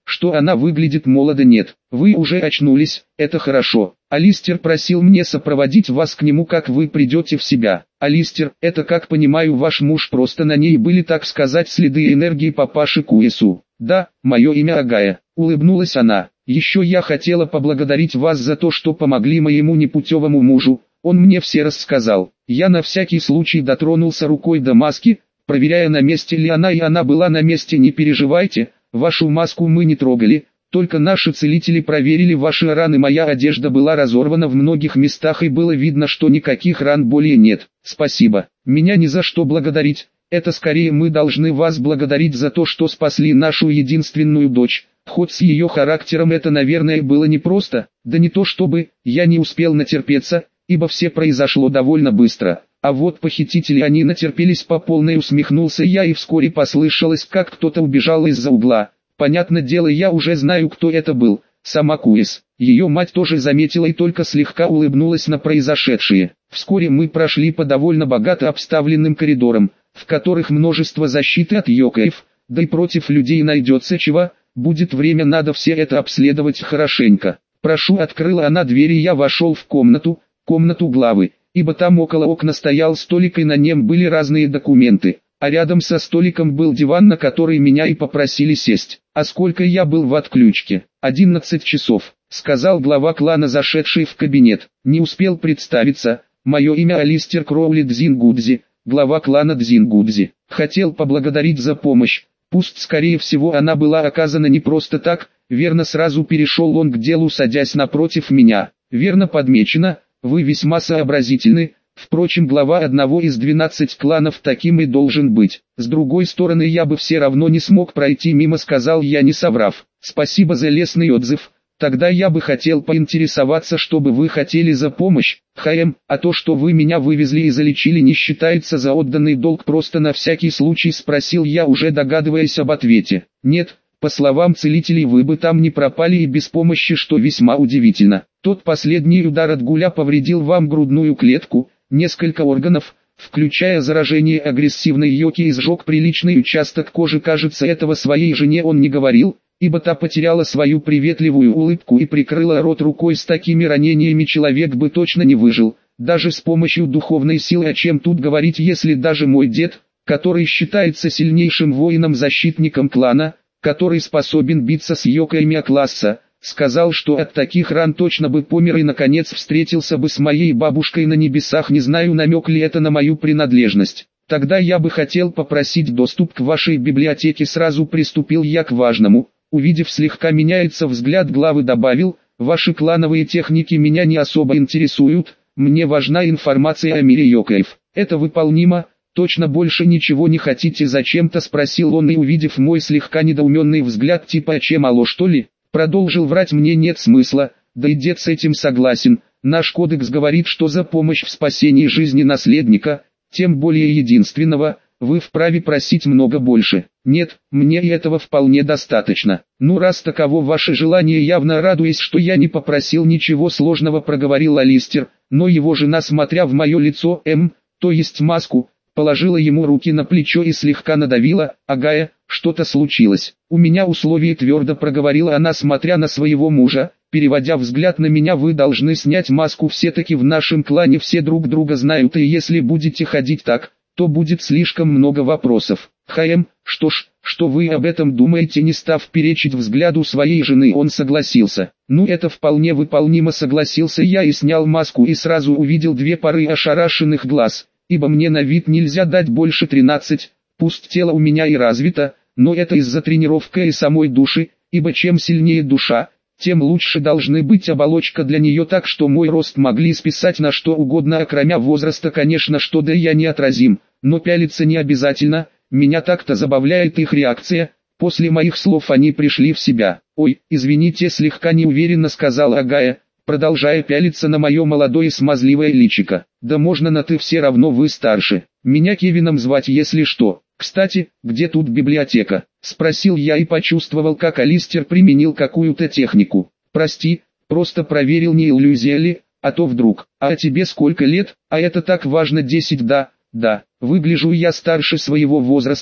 что она выглядит молодо. Нет, вы уже очнулись, это хорошо. Алистер просил мне сопроводить вас к нему, как вы придете в себя. Алистер, это, как понимаю, ваш муж, просто на ней были, так сказать, следы энергии папаши Куэсу. Да, мое имя Агая, улыбнулась она. Еще я хотела поблагодарить вас за то, что помогли моему непутевому мужу, он мне все рассказал. Я на всякий случай дотронулся рукой до маски, проверяя, на месте ли она, и она была на месте. Не переживайте, вашу маску мы не трогали, только наши целители проверили ваши раны. Моя одежда была разорвана в многих местах и было видно, что никаких ран более нет. Спасибо, меня ни за что благодарить, это скорее мы должны вас благодарить за то, что спасли нашу единственную дочь. Хоть с ее характером это, наверное, было непросто, да не то чтобы, я не успел натерпеться, ибо все произошло довольно быстро. А вот похитители, они натерпелись по полной, усмехнулся я, и вскоре послышалось, как кто-то убежал из-за угла. Понятное дело, я уже знаю, кто это был, сама Куэс. Ее мать тоже заметила и только слегка улыбнулась на произошедшее. Вскоре мы прошли по довольно богато обставленным коридорам, в которых множество защиты от йокаев, да и против людей найдется чего. Будет время, надо все это обследовать хорошенько. Прошу, открыла она дверь, и я вошел в комнату, комнату главы, ибо там около окна стоял столик, и на нем были разные документы, а рядом со столиком был диван, на который меня и попросили сесть. А сколько я был в отключке? одиннадцать часов, сказал глава клана, зашедший в кабинет. Не успел представиться, мое имя Алистер Кроули Дзингудзи, глава клана Дзингудзи. Хотел поблагодарить за помощь. Пусть, скорее всего, она была оказана не просто так, верно, сразу перешел он к делу, садясь напротив меня. Верно подмечено, вы весьма сообразительны, впрочем, глава одного из двенадцати кланов таким и должен быть. С другой стороны, я бы все равно не смог пройти мимо, сказал я, не соврав. Спасибо за лестный отзыв. Тогда я бы хотел поинтересоваться, что бы вы хотели за помощь. ХМ, а то, что вы меня вывезли и залечили, не считается за отданный долг? Просто на всякий случай спросил я, уже догадываясь об ответе. Нет, по словам целителей, вы бы там не пропали и без помощи, что весьма удивительно. Тот последний удар от гуля повредил вам грудную клетку, несколько органов, включая заражение агрессивной йоки, и сжег приличный участок кожи. Кажется, этого своей жене он не говорил, ибо та потеряла свою приветливую улыбку и прикрыла рот рукой. С такими ранениями человек бы точно не выжил, даже с помощью духовной силы. О чем тут говорить, если даже мой дед, который считается сильнейшим воином-защитником клана, который способен биться с йокаями класса, сказал, что от таких ран точно бы помер и наконец встретился бы с моей бабушкой на небесах. Не знаю, намек ли это на мою принадлежность. Тогда я бы хотел попросить доступ к вашей библиотеке. Сразу приступил я к важному. Увидев слегка меняется взгляд главы, добавил: ваши клановые техники меня не особо интересуют, мне важна информация о мире йокаев. Это выполнимо? Точно больше ничего не хотите? Зачем-то спросил он, и увидев мой слегка недоуменный взгляд, типа «а чем, алло, что ли?», продолжил врать: мне нет смысла, да и дед с этим согласен. Наш кодекс говорит, что за помощь в спасении жизни наследника, тем более единственного, вы вправе просить много больше. Нет, мне и этого вполне достаточно. Ну, раз таково ваше желание, явно радуясь, что я не попросил ничего сложного, проговорил Алистер, но его жена, смотря в мое лицо, М, то есть маску, положила ему руки на плечо и слегка надавила. Агая, что-то случилось? У меня условие, твердо проговорила она, смотря на своего мужа, переводя взгляд на меня. Вы должны снять маску, все-таки в нашем клане все друг друга знают, и если будете ходить так, то будет слишком много вопросов. ХМ, что ж, что вы об этом думаете? Не став перечить взгляду своей жены, он согласился. Ну, это вполне выполнимо, согласился я и снял маску, и сразу увидел две пары ошарашенных глаз, ибо мне на вид нельзя дать больше тринадцати, пусть тело у меня и развито, но это из-за тренировки и самой души, ибо чем сильнее душа, тем лучше должны быть оболочка для нее, так что мой рост могли списать на что угодно, окромя возраста, конечно, что да я неотразим, но пялиться не обязательно, меня так-то забавляет их реакция. После моих слов они пришли в себя. Ой, извините, слегка неуверенно сказал Агая, продолжая пялиться на мое молодое смазливое личико. Да можно на ты, все равно вы старше, меня Кевином звать, если что. Кстати, где тут библиотека? Спросил я и почувствовал, как Алистер применил какую-то технику. Прости, просто проверил, не иллюзия ли, а то вдруг. А тебе сколько лет? А это так важно? десять, да, да. Выгляжу я старше своего возраста,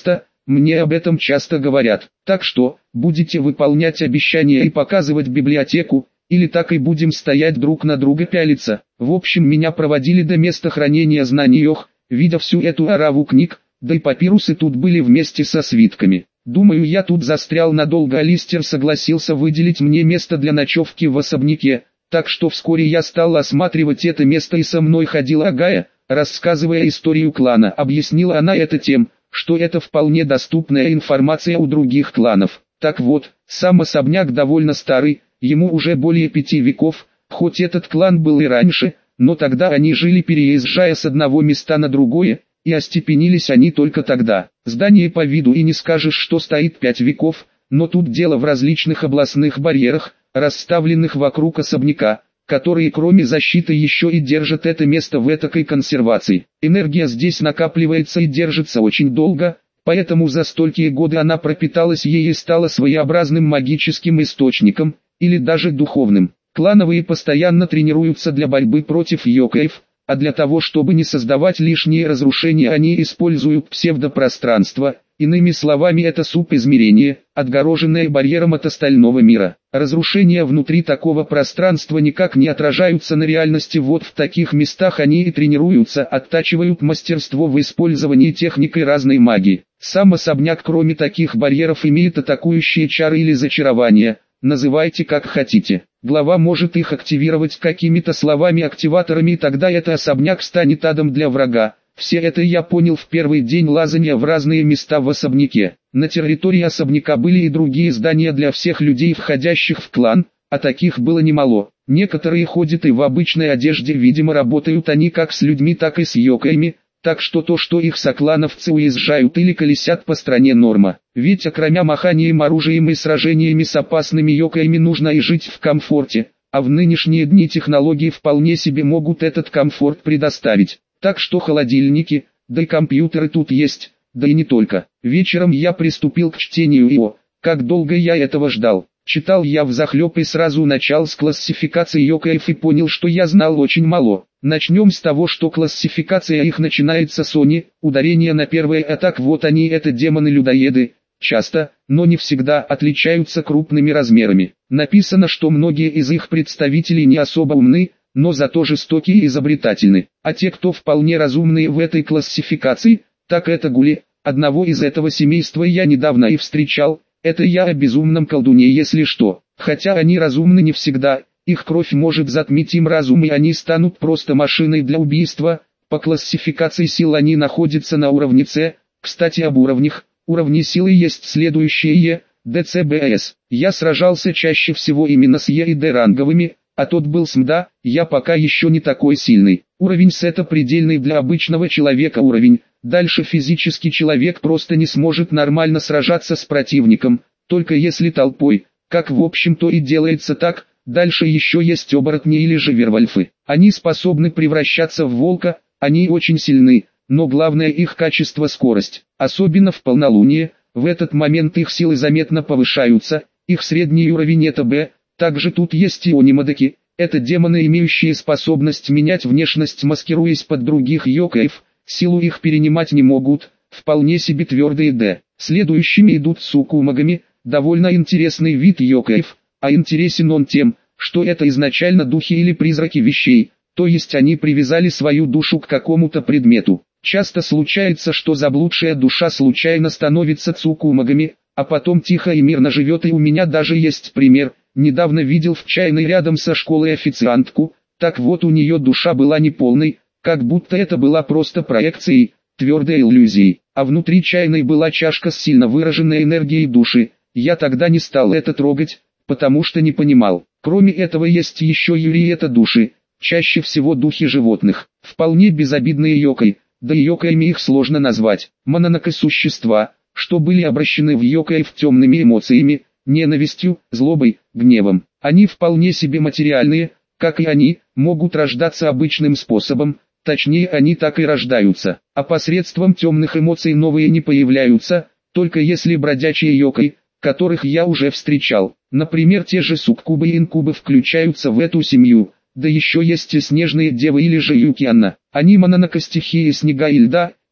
мне об этом часто говорят. Так что, будете выполнять обещания и показывать библиотеку, или так и будем стоять друг на друга пялиться. В общем, меня проводили до места хранения знаний Ох, видя всю эту ораву книг, да и папирусы тут были вместе со свитками. Думаю, я тут застрял надолго, а Листер согласился выделить мне место для ночевки в особняке, так что вскоре я стал осматривать это место, и со мной ходила Агая, рассказывая историю клана. Объяснила она это тем, что это вполне доступная информация у других кланов. Так вот, сам особняк довольно старый, ему уже более пяти веков, хоть этот клан был и раньше, но тогда они жили, переезжая с одного места на другое, и остепенились они только тогда. Здание по виду и не скажешь, что стоит пять веков, но тут дело в различных областных барьерах, расставленных вокруг особняка, которые кроме защиты еще и держат это место в этакой консервации. Энергия здесь накапливается и держится очень долго, поэтому за столькие годы она пропиталась ей и стала своеобразным магическим источником, или даже духовным. Клановые постоянно тренируются для борьбы против йокаев, а для того, чтобы не создавать лишние разрушения, они используют псевдопространство, иными словами это субизмерение, отгороженное барьером от остального мира. Разрушения внутри такого пространства никак не отражаются на реальности, вот в таких местах они и тренируются, оттачивают мастерство в использовании техник и разной магии. Сам особняк кроме таких барьеров имеет атакующие чары или зачарования, называйте как хотите. Глава может их активировать какими-то словами-активаторами, и тогда этот особняк станет адом для врага. Все это я понял в первый день лазания в разные места в особняке. На территории особняка были и другие здания для всех людей, входящих в клан, а таких было немало. Некоторые ходят и в обычной одежде, видимо работают они как с людьми, так и с йокаями, так что то, что их соклановцы уезжают или колесят по стране, норма. Ведь окромя маханием оружием и сражениями с опасными йокаями нужно и жить в комфорте, а в нынешние дни технологии вполне себе могут этот комфорт предоставить. Так что холодильники, да и компьютеры тут есть, да и не только. Вечером я приступил к чтению, и о, как долго я этого ждал. Читал я взахлеб и сразу начал с классификации йокаев и понял, что я знал очень мало. Начнем с того, что классификация их начинается с они, ударение на первое, а так вот они — это демоны-людоеды. Часто, но не всегда, отличаются крупными размерами. Написано, что многие из их представителей не особо умны, но зато жестокие и изобретательны. А те, кто вполне разумные в этой классификации, так это гули. Одного из этого семейства я недавно и встречал. Это я о безумном колдуне, если что. Хотя они разумны не всегда, их кровь может затмить им разум, и они станут просто машиной для убийства. По классификации сил они находятся на уровне С. Кстати, об уровнях. Уровни силы есть следующие: Е, Д, С, Б, С. Я сражался чаще всего именно с Е и Д ранговыми, а тот был с М Д, я пока еще не такой сильный. Уровень С — это предельный для обычного человека уровень. Дальше физический человек просто не сможет нормально сражаться с противником, только если толпой, как в общем-то и делается так. Дальше еще есть оборотни или же вервольфы. Они способны превращаться в волка, они очень сильны, но главное их качество — скорость. Особенно в полнолуние, в этот момент их силы заметно повышаются, их средний уровень — это Б. Также тут есть и онимадаки, это демоны, имеющие способность менять внешность, маскируясь под других йокаев. Силу их перенимать не могут, вполне себе твердые Д. Следующими идут суккумагами, довольно интересный вид йокаев, а интересен он тем, что это изначально духи или призраки вещей, то есть они привязали свою душу к какому-то предмету. Часто случается, что заблудшая душа случайно становится цуккумагами, а потом тихо и мирно живет, и у меня даже есть пример. Недавно видел в чайной рядом со школой официантку, так вот у нее душа была неполной, как будто это была просто проекцией, твердой иллюзией, а внутри чайной была чашка с сильно выраженной энергией души. Я тогда не стал это трогать, потому что не понимал. Кроме этого есть еще юри, это души, чаще всего духи животных, вполне безобидные йокай, да и йокаями их сложно назвать. Мононоке — существа, что были обращены в йокаев темными эмоциями, ненавистью, злобой, гневом. Они вполне себе материальные, как и они, могут рождаться обычным способом. Точнее, они так и рождаются, а посредством темных эмоций новые не появляются, только если бродячие йокай, которых я уже встречал, например те же суккубы и инкубы, включаются в эту семью. Да еще есть и снежные девы или же юкианна. Они мононоке стихии снега и льда,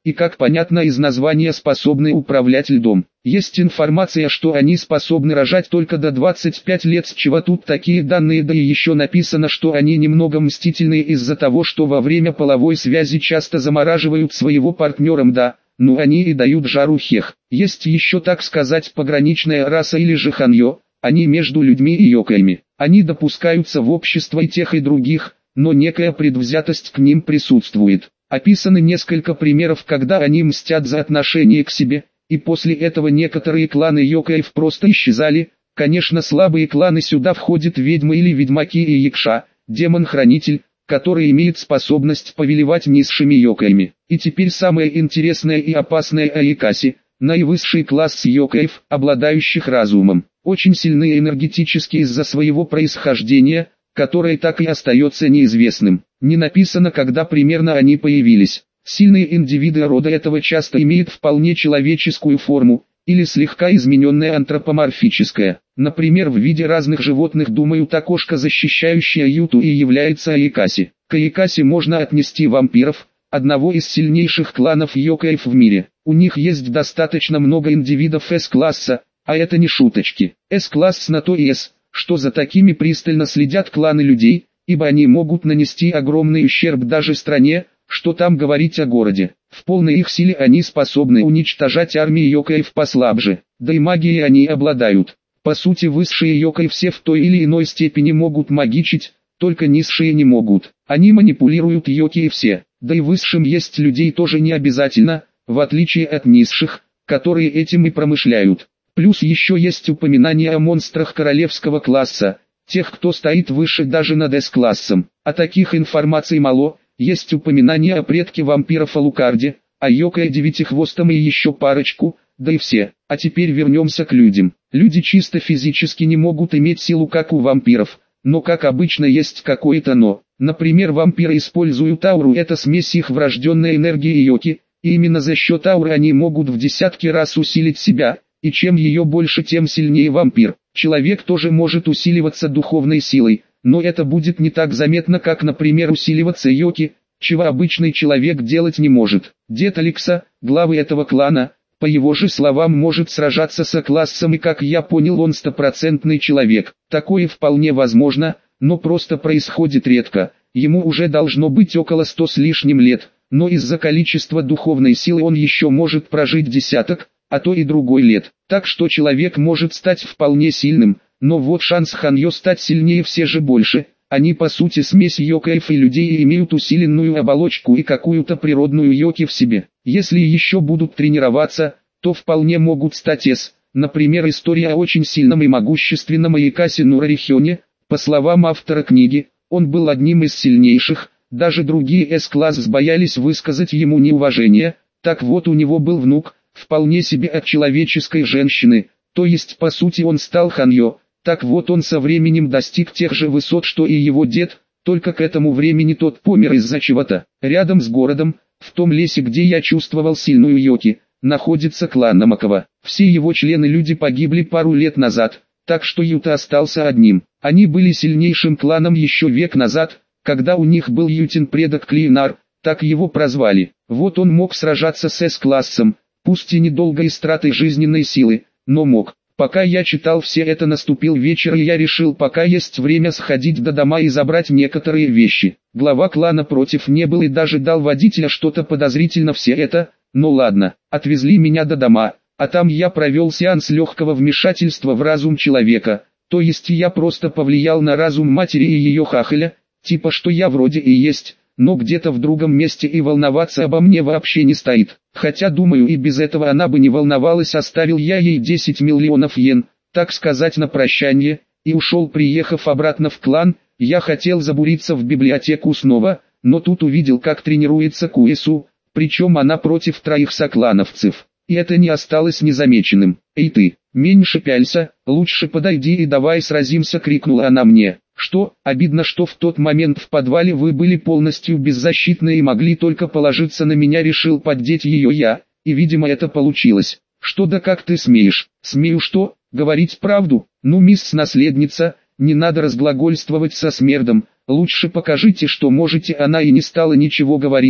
и, как понятно из названия, способны управлять льдом. Есть информация, что они способны рожать только до двадцати пяти лет, с чего тут такие данные, да и еще написано, что они немного мстительные из-за того, что во время половой связи часто замораживают своего партнера, да, ну они и дают жару хех. Есть еще, так сказать, пограничная раса или же ханьё, они между людьми и йокаями. Они допускаются в общество и тех и других, но некая предвзятость к ним присутствует. Описаны несколько примеров, когда они мстят за отношение к себе, и после этого некоторые кланы йокаев просто исчезали. Конечно, слабые кланы сюда входят ведьмы или ведьмаки и якша, демон-хранитель, который имеет способность повелевать низшими йокаями. И теперь самое интересное и опасное Аякаси, наивысший класс йокаев, обладающих разумом, очень сильные энергетически из-за своего происхождения, которое так и остается неизвестным. Не написано, когда примерно они появились. Сильные индивиды рода этого часто имеют вполне человеческую форму, или слегка измененная антропоморфическая. Например, в виде разных животных, думаю, та кошка, защищающая Юту, и является Аякаси. К Аякаси можно отнести вампиров, одного из сильнейших кланов йокаев в мире. У них есть достаточно много индивидов С-класса, а это не шуточки. С-класс на то и С, что за такими пристально следят кланы людей, ибо они могут нанести огромный ущерб даже стране, что там говорить о городе. В полной их силе они способны уничтожать армии йокаев послабже, да и магией они обладают. По сути, высшие йокаи все в той или иной степени могут магичить, только низшие не могут. Они манипулируют йоки все, да и высшим есть людей тоже не обязательно, в отличие от низших, которые этим и промышляют. Плюс еще есть упоминание о монстрах королевского класса, тех, кто стоит выше даже над С-классом. А таких информаций мало. Есть упоминание о предке вампиров Алукарде, о йокае девятихвостом и еще парочку, да и все. А теперь вернемся к людям. Люди чисто физически не могут иметь силу как у вампиров, но как обычно есть какое-то но. Например, вампиры используют ауру, это смесь их врожденной энергии йоки, и именно за счет ауры они могут в десятки раз усилить себя, и чем ее больше, тем сильнее вампир. Человек тоже может усиливаться духовной силой, но это будет не так заметно, как, например, усиливаться йоки, чего обычный человек делать не может. Дед Алекса, главы этого клана, по его же словам, может сражаться с А-классом, и как я понял, он стопроцентный человек. Такое вполне возможно, но просто происходит редко. Ему уже должно быть около ста с лишним лет, но из-за количества духовной силы он еще может прожить десяток, а то и другой лет. Так что человек может стать вполне сильным. Но вот шанс ханьё стать сильнее все же больше. Они по сути смесь йокаев и людей и имеют усиленную оболочку и какую-то природную йоки в себе. Если еще будут тренироваться, то вполне могут стать С. Например, история о очень сильном и могущественном Аякаси Нурарихёне. По словам автора книги, он был одним из сильнейших, даже другие С-класс боялись высказать ему неуважение. Так вот, у него был внук, вполне себе от человеческой женщины, то есть по сути он стал ханьё. Так вот, он со временем достиг тех же высот, что и его дед, только к этому времени тот помер из-за чего-то. Рядом с городом, в том лесе, где я чувствовал сильную йоки, находится клан Намакова. Все его члены-люди погибли пару лет назад, так что Юта остался одним. Они были сильнейшим кланом еще век назад, когда у них был Ютин предок Клейнар, так его прозвали. Вот он мог сражаться с С-классом, пусть и недолго и с тратой жизненной силы, но мог. Пока я читал все это, наступил вечер, и я решил, пока есть время, сходить до дома и забрать некоторые вещи. Глава клана против не был и даже дал водителя, что-то подозрительно все это, но ладно. Отвезли меня до дома, а там я провел сеанс легкого вмешательства в разум человека, то есть я просто повлиял на разум матери и ее хахаля, типа что я вроде и есть, но где-то в другом месте, и волноваться обо мне вообще не стоит. Хотя думаю, и без этого она бы не волновалась. Оставил я ей десять миллионов йен, так сказать, на прощание, и ушел. Приехав обратно в клан, я хотел забуриться в библиотеку снова, но тут увидел, как тренируется Куэсу, причем она против троих соклановцев. И это не осталось незамеченным. «Эй ты, меньше пялься, лучше подойди и давай сразимся», — крикнула она мне. Что, обидно, что в тот момент в подвале вы были полностью беззащитны и могли только положиться на меня, решил поддеть ее я, и видимо это получилось. Что да как ты смеешь? Смею что? Говорить правду? Ну, мисс-наследница, не надо разглагольствовать со смердом, лучше покажите, что можете. Она и не стала ничего говорить,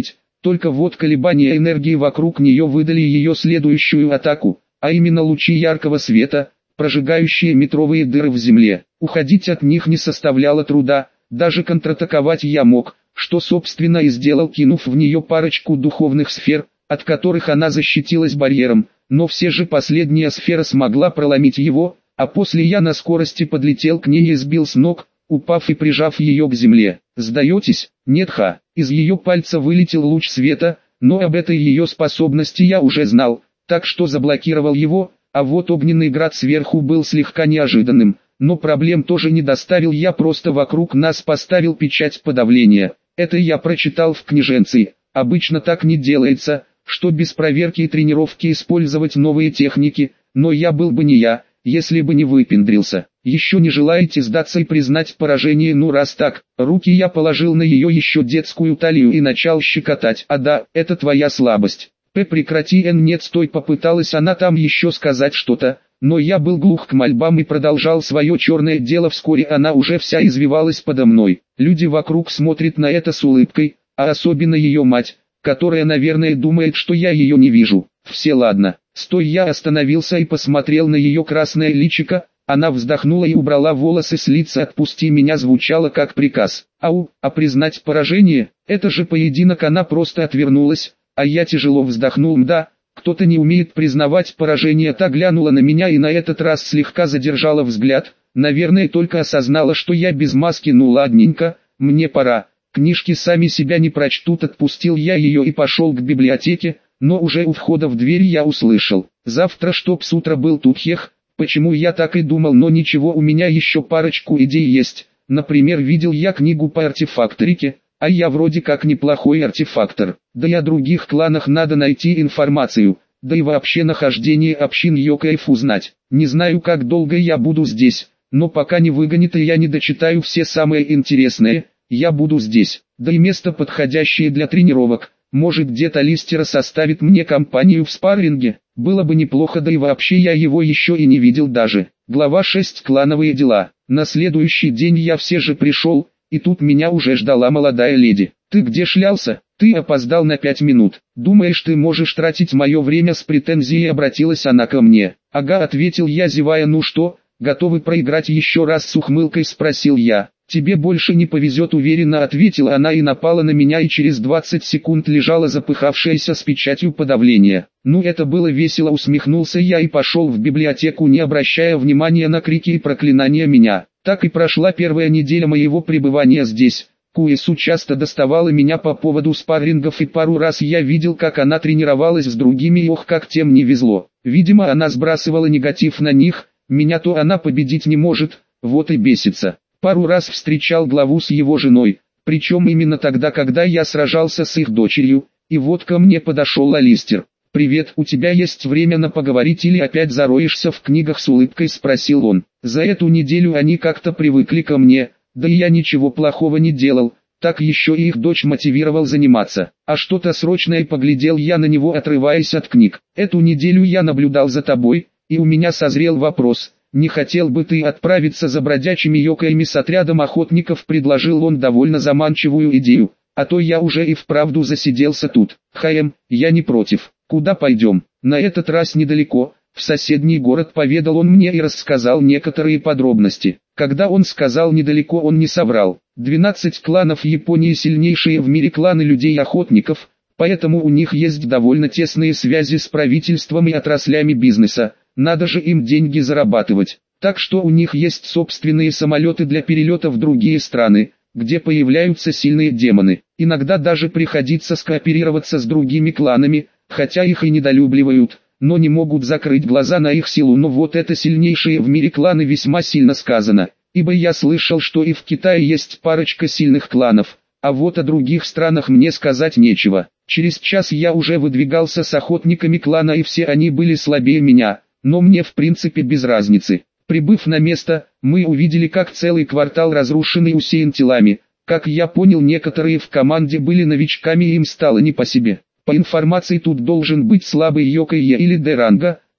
только вот колебания энергии вокруг нее выдали ее следующую атаку, а именно лучи яркого света, прожигающие метровые дыры в земле. Уходить от них не составляло труда, даже контратаковать я мог, что собственно и сделал, кинув в нее парочку духовных сфер, от которых она защитилась барьером, но все же последняя сфера смогла проломить его, а после я на скорости подлетел к ней и сбил с ног, упав и прижав ее к земле. «Сдаетесь?» «Нет, ха». Из ее пальца вылетел луч света, но об этой ее способности я уже знал, так что заблокировал его, а вот огненный град сверху был слегка неожиданным, но проблем тоже не доставил, я просто вокруг нас поставил печать подавления. Это я прочитал в книженции, обычно так не делается, что без проверки и тренировки использовать новые техники, но я был бы не я, если бы не выпендрился. Еще не желаете сдаться и признать поражение? Ну раз так, руки я положил на ее еще детскую талию и начал щекотать. А да, это твоя слабость. П прекрати, Н нет, стой, попыталась она там еще сказать что-то, но я был глух к мольбам и продолжал свое черное дело. Вскоре она уже вся извивалась подо мной. Люди вокруг смотрят на это с улыбкой, а особенно ее мать, которая, наверное, думает, что я ее не вижу. Все ладно. Стой, я остановился и посмотрел на ее красное личико. Она вздохнула и убрала волосы с лица. «Отпусти меня» звучало как приказ. Ау, а признать поражение? Это же поединок. Она просто отвернулась, а я тяжело вздохнул. Да, кто-то не умеет признавать поражение. Та глянула на меня и на этот раз слегка задержала взгляд. Наверное, только осознала, что я без маски. Ну ладненько, мне пора. Книжки сами себя не прочтут. Отпустил я ее и пошел к библиотеке, но уже у входа в дверь я услышал: «Завтра чтоб с утра был тут». Хех. Почему я так и думал, но ничего, у меня еще парочку идей есть. Например, видел я книгу по артефакторике, а я вроде как неплохой артефактор. Да и о других кланах надо найти информацию, да и вообще нахождение общин Йокаев узнать. Не знаю, как долго я буду здесь, но пока не выгонит и я не дочитаю все самое интересное, я буду здесь. Да и место подходящее для тренировок. Может, где-то Листера составит мне компанию в спарринге? Было бы неплохо, да и вообще я его еще и не видел даже. Глава шесть. Клановые дела. На следующий день я все же пришел, и тут меня уже ждала молодая леди. «Ты где шлялся? Ты опоздал на пять минут. Думаешь, ты можешь тратить мое время?» С претензией обратилась она ко мне. «Ага», ответил я, зевая. «Ну что, готовы проиграть еще раз?» С ухмылкой спросил я. «Тебе больше не повезет», уверенно ответила она и напала на меня, и через двадцать секунд лежала запыхавшаяся с печатью подавления. Ну это было весело, усмехнулся я и пошел в библиотеку, не обращая внимания на крики и проклинания меня. Так и прошла первая неделя моего пребывания здесь. Куэсу часто доставала меня по поводу спаррингов, и пару раз я видел, как она тренировалась с другими, и ох, как тем не везло. Видимо, она сбрасывала негатив на них, меня-то она победить не может, вот и бесится. Пару раз встречал главу с его женой, причем именно тогда, когда я сражался с их дочерью, и вот ко мне подошел Алистер. «Привет, у тебя есть время на поговорить или опять зароешься в книгах?» с улыбкой спросил он. За эту неделю они как-то привыкли ко мне, да и я ничего плохого не делал, так еще и их дочь мотивировал заниматься. «А что-то срочное?» поглядел я на него, отрываясь от книг. «Эту неделю я наблюдал за тобой, и у меня созрел вопрос. Не хотел бы ты отправиться за бродячими йокаями с отрядом охотников?» предложил он довольно заманчивую идею. «А то я уже и вправду засиделся тут». «Хаем, я не против. Куда пойдем?» «На этот раз недалеко, в соседний город», поведал он мне и рассказал некоторые подробности. Когда он сказал недалеко, он не соврал. двенадцать кланов Японии — сильнейшие в мире кланы людей-охотников, поэтому у них есть довольно тесные связи с правительством и отраслями бизнеса. Надо же им деньги зарабатывать. Так что у них есть собственные самолеты для перелета в другие страны, где появляются сильные демоны. Иногда даже приходится скооперироваться с другими кланами, хотя их и недолюбливают, но не могут закрыть глаза на их силу. Но вот это сильнейшие в мире кланы весьма сильно сказано, ибо я слышал, что и в Китае есть парочка сильных кланов, а вот о других странах мне сказать нечего. Через час я уже выдвигался с охотниками клана, и все они были слабее меня. Но мне в принципе без разницы. Прибыв на место, мы увидели, как целый квартал разрушен и усеян телами. Как я понял, некоторые в команде были новичками, и им стало не по себе. По информации, тут должен быть слабый йокай или Д ранга,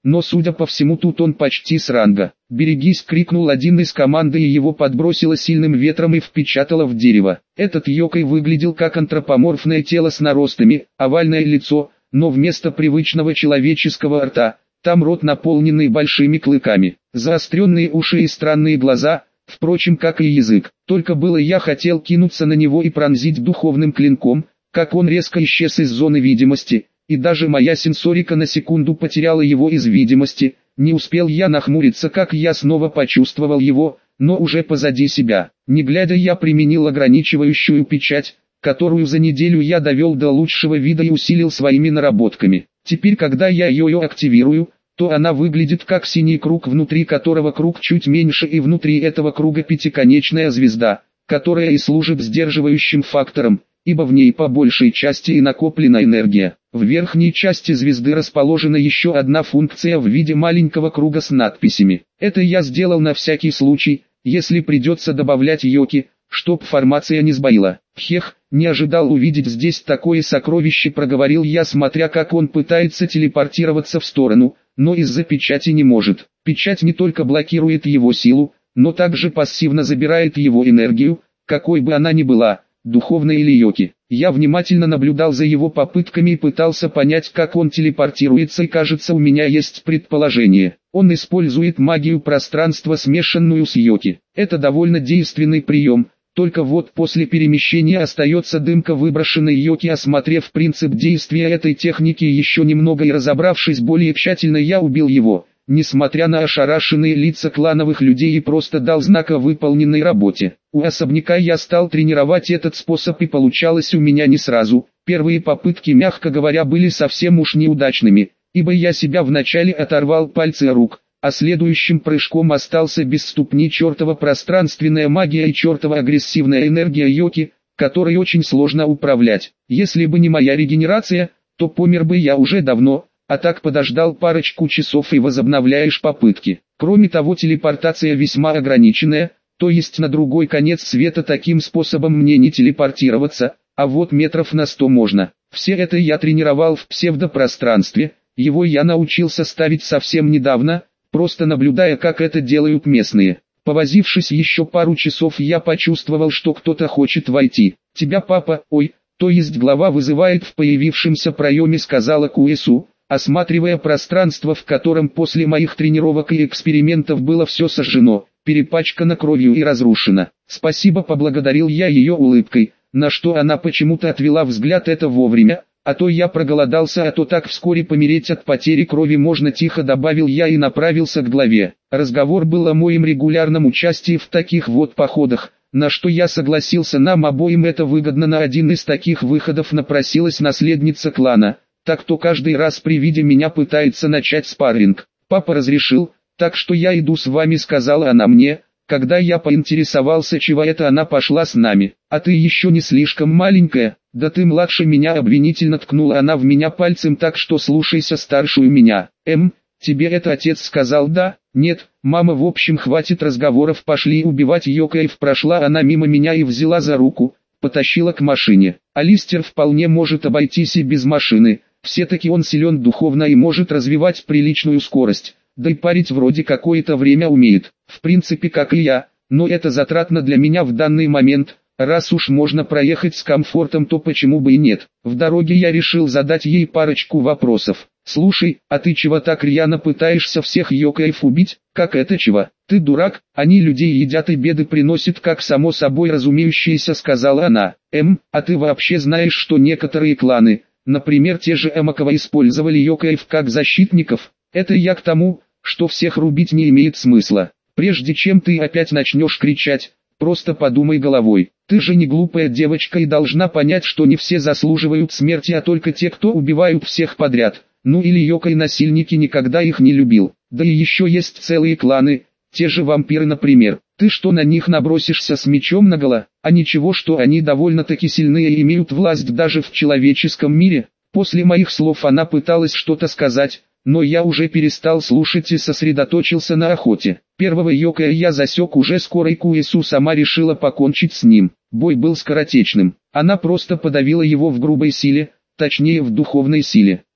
но судя по всему тут он почти с ранга. «Берегись!» — крикнул один из команды, и его подбросило сильным ветром и впечатало в дерево. Этот Йокой выглядел как антропоморфное тело с наростами, овальное лицо, но вместо привычного человеческого рта, там рот, наполненный большими клыками, заостренные уши и странные глаза, впрочем, как и язык. Только было я хотел кинуться на него и пронзить духовным клинком, как он резко исчез из зоны видимости, и даже моя сенсорика на секунду потеряла его из видимости. Не успел я нахмуриться, как я снова почувствовал его, но уже позади себя. Не глядя, я применил ограничивающую печать, которую за неделю я довел до лучшего вида и усилил своими наработками. Теперь, когда я ее активирую, то она выглядит как синий круг, внутри которого круг чуть меньше, и внутри этого круга пятиконечная звезда, которая и служит сдерживающим фактором, ибо в ней по большей части и накоплена энергия. В верхней части звезды расположена еще одна функция в виде маленького круга с надписями. Это я сделал на всякий случай, если придется добавлять йоки, чтоб формация не сбоила. Хех, не ожидал увидеть здесь такое сокровище, проговорил я, смотря как он пытается телепортироваться в сторону, но из-за печати не может. Печать не только блокирует его силу, но также пассивно забирает его энергию, какой бы она ни была, духовной или йоки. Я внимательно наблюдал за его попытками и пытался понять, как он телепортируется, и кажется, у меня есть предположение. Он использует магию пространства, смешанную с йоки. Это довольно действенный прием, только вот после перемещения остается дымка выброшенной йоки. Осмотрев принцип действия этой техники еще немного и разобравшись более тщательно, я убил его, несмотря на ошарашенные лица клановых людей, и просто дал знак о выполненной работе. У особняка я стал тренировать этот способ, и получалось у меня не сразу. Первые попытки, мягко говоря, были совсем уж неудачными, ибо я себя вначале оторвал пальцы рук, а следующим прыжком остался без ступни. Чертова пространственная магия и чертова агрессивная энергия йоки, которой очень сложно управлять. Если бы не моя регенерация, то помер бы я уже давно, а так подождал парочку часов и возобновляешь попытки. Кроме того, телепортация весьма ограниченная, то есть на другой конец света таким способом мне не телепортироваться, а вот метров на сто можно. Все это я тренировал в псевдопространстве, его я научился ставить совсем недавно, просто наблюдая, как это делают местные. Повозившись еще пару часов, я почувствовал, что кто-то хочет войти. «Тебя, папа, ой, то есть глава вызывает в появившемся проеме», сказала Куэсу, осматривая пространство, в котором после моих тренировок и экспериментов было все сожжено, перепачкано кровью и разрушено. «Спасибо», поблагодарил я ее улыбкой, на что она почему-то отвела взгляд. Это вовремя, а то я проголодался, а то так вскоре помереть от потери крови можно, тихо добавил я и направился к главе. Разговор был о моем регулярном участии в таких вот походах, на что я согласился, нам обоим это выгодно. На один из таких выходов напросилась наследница клана, так то каждый раз при виде меня пытается начать спарринг. «Папа разрешил, так что я иду с вами», сказала она мне. Когда я поинтересовался, чего это она пошла с нами. «А ты еще не слишком маленькая?» «Да ты младше меня», обвинительно ткнула она в меня пальцем, «так что слушайся старшую меня». «Эм, тебе это отец сказал?» «Да, нет, мама, в общем, хватит разговоров, пошли убивать йокаев». Прошла она мимо меня и взяла за руку, потащила к машине. Алистер вполне может обойтись и без машины, все-таки он силен духовно и может развивать приличную скорость, да и парить вроде какое-то время умеет, в принципе как и я, но это затратно для меня в данный момент. Раз уж можно проехать с комфортом, то почему бы и нет. В дороге я решил задать ей парочку вопросов. «Слушай, а ты чего так рьяно пытаешься всех йокаев убить?» «Как это чего? Ты дурак, они людей едят и беды приносят, как само собой разумеющееся», сказала она. «Эм, а ты вообще знаешь, что некоторые кланы, например те же Эмакова, использовали йокаев как защитников?» «Это я к тому, что всех рубить не имеет смысла. Прежде чем ты опять начнешь кричать, просто подумай головой. Ты же не глупая девочка и должна понять, что не все заслуживают смерти, а только те, кто убивают всех подряд. Ну или йокай-насильники, никогда их не любил. Да и еще есть целые кланы, те же вампиры, например. Ты что, на них набросишься с мечом наголо? А ничего, что они довольно-таки сильные и имеют власть даже в человеческом мире?» После моих слов она пыталась что-то сказать, но я уже перестал слушать и сосредоточился на охоте. Первого йокая я засек уже скоро, и Куэсу сама решила покончить с ним. Бой был скоротечным. Она просто подавила его в грубой силе, точнее в духовной силе.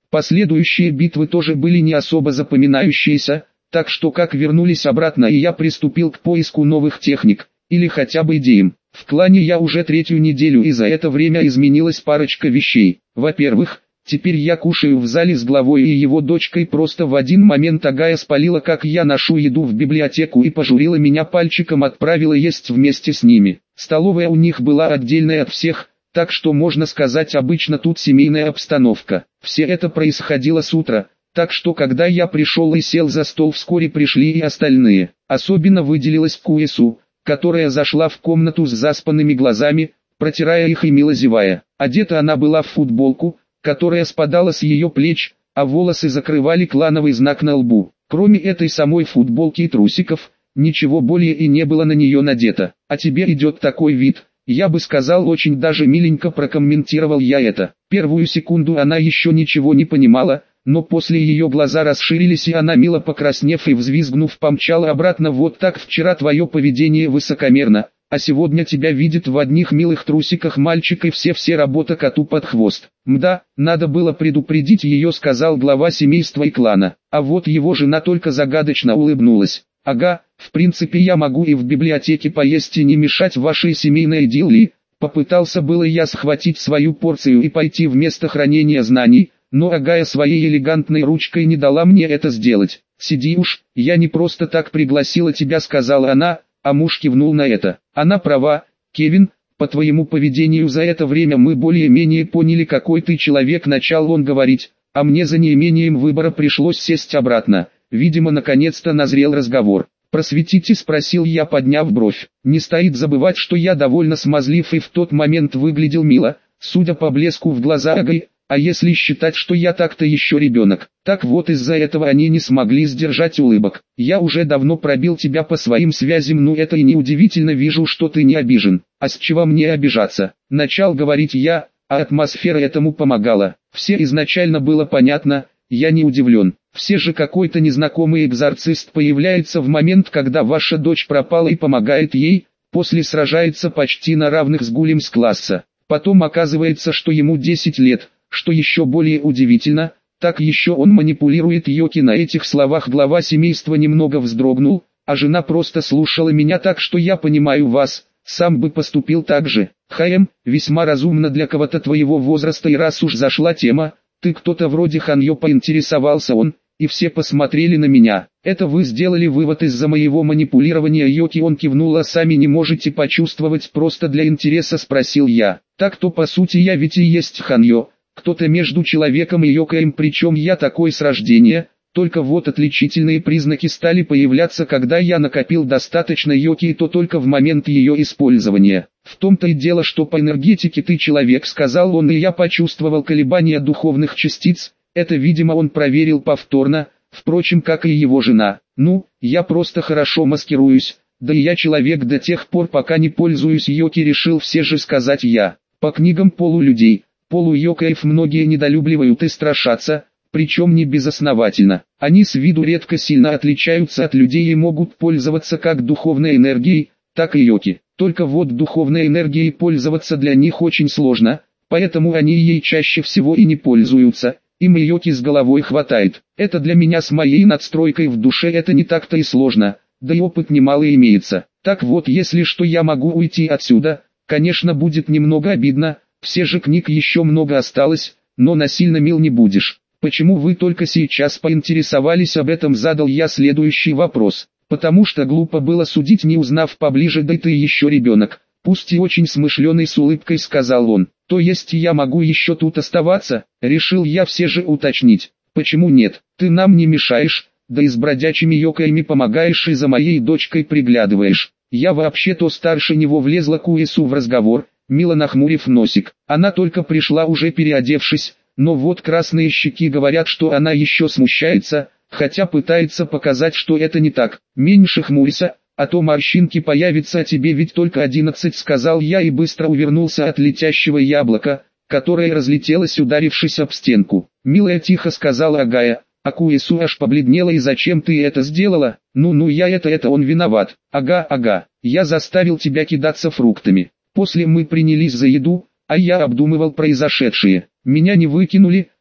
Последующие битвы тоже были не особо запоминающиеся, так что как вернулись обратно и я приступил к поиску новых техник, или хотя бы идеям. В клане я уже третью неделю и за это время изменилась парочка вещей. Во-первых, теперь я кушаю в зале с главой и его дочкой. Просто в один момент Агая спалила, как я ношу еду в библиотеку, и пожурила меня пальчиком, отправила есть вместе с ними. Столовая у них была отдельная от всех, так что можно сказать, обычно тут семейная обстановка. Все это происходило с утра, так что когда я пришел и сел за стол, вскоре пришли и остальные. Особенно выделилась Куэсу, которая зашла в комнату с заспанными глазами, протирая их и мило зевая. Одета она была в футболку, которая спадала с ее плеч, а волосы закрывали клановый знак на лбу. Кроме этой самой футболки и трусиков, ничего более и не было на нее надето. «А тебе идет такой вид, я бы сказал, очень даже миленько», прокомментировал я это. Первую секунду она еще ничего не понимала, но после ее глаза расширились и она, мило покраснев и взвизгнув, помчала обратно. «Вот так, вчера твое поведение высокомерно, а сегодня тебя видит в одних милых трусиках мальчик, и все-все работа коту под хвост». «Мда, надо было предупредить ее», сказал глава семейства и клана. А вот его жена только загадочно улыбнулась. «Ага, в принципе я могу и в библиотеке поесть и не мешать вашей семейной идиллии». Попытался было я схватить свою порцию и пойти в место хранения знаний, но Агая своей элегантной ручкой не дала мне это сделать. «Сиди уж, я не просто так пригласила тебя», сказала она, а муж кивнул на это. «Она права, Кевин, по твоему поведению за это время мы более-менее поняли, какой ты человек», начал он говорить, а мне за неимением выбора пришлось сесть обратно. Видимо, наконец-то назрел разговор. «Просветите?» — спросил я, подняв бровь. Не стоит забывать, что я довольно смазлив и в тот момент выглядел мило, судя по блеску в глаза Агай, а если считать, что я так-то еще ребенок. Так вот, из-за этого они не смогли сдержать улыбок. «Я уже давно пробил тебя по своим связям, ну это и не удивительно, вижу, что ты не обижен». «А с чего мне обижаться?» — начал говорить я, а атмосфера этому помогала. Все изначально было понятно, я не удивлен. Все же какой-то незнакомый экзорцист появляется в момент, когда ваша дочь пропала, и помогает ей, после сражается почти на равных с гулем с класса. Потом оказывается, что ему десять лет, что еще более удивительно, так еще он манипулирует Йоки. На этих словах глава семейства немного вздрогнул, а жена просто слушала меня так, что я понимаю вас, сам бы поступил так же. «Хаем, весьма разумно для кого-то твоего возраста, и раз уж зашла тема, ты кто-то вроде Ханьо», поинтересовался он, и все посмотрели на меня. «Это вы сделали вывод из-за моего манипулирования Йоки?» Он кивнул. «А сами не можете почувствовать просто для интереса?» спросил я. «Так-то по сути я ведь и есть Ханьо, кто-то между человеком и Йокаем, причем я такой с рождения, только вот отличительные признаки стали появляться, когда я накопил достаточно Йоки, и то только в момент ее использования. В том-то и дело, что по энергетике ты человек», сказал он, и я почувствовал колебания духовных частиц. Это, видимо, он проверил повторно, впрочем, как и его жена. «Ну, я просто хорошо маскируюсь, да и я человек до тех пор, пока не пользуюсь Йоки», решил все же сказать я. По книгам полулюдей, полуйокаев многие недолюбливают и страшатся, причем не безосновательно. Они с виду редко сильно отличаются от людей и могут пользоваться как духовной энергией, так и Йоки. Только вот духовной энергией пользоваться для них очень сложно, поэтому они ей чаще всего и не пользуются. Им Йоки с головой хватает. Это для меня с моей надстройкой в душе это не так-то и сложно, да и опыт немало имеется. Так вот, если что, я могу уйти отсюда. Конечно, будет немного обидно, все же книг еще много осталось, но насильно мил не будешь. «Почему вы только сейчас поинтересовались об этом?» задал я следующий вопрос. «Потому что глупо было судить, не узнав поближе, да и ты еще ребенок, пусть и очень смышленый», с улыбкой сказал он. «То есть я могу еще тут оставаться?» Решил я все же уточнить. «Почему нет? Ты нам не мешаешь, да и с бродячими йокаями помогаешь и за моей дочкой приглядываешь». Я вообще-то старше него, влезла Куэсу в разговор, мило нахмурив носик. Она только пришла, уже переодевшись, но вот красные щеки говорят, что она еще смущается, хотя пытается показать, что это не так. «Меньше хмурься, а то морщинки появятся, а тебе ведь только одиннадцать», сказал я и быстро увернулся от летящего яблока, которое разлетелось, ударившись об стенку. «Милая», тихо сказала Агая, а Куэсу аж побледнела. «И зачем ты это сделала?» «Ну-ну, я это, это он виноват». «Ага, ага, я заставил тебя кидаться фруктами». После мы принялись за еду, а я обдумывал произошедшее. Меня не выкинули,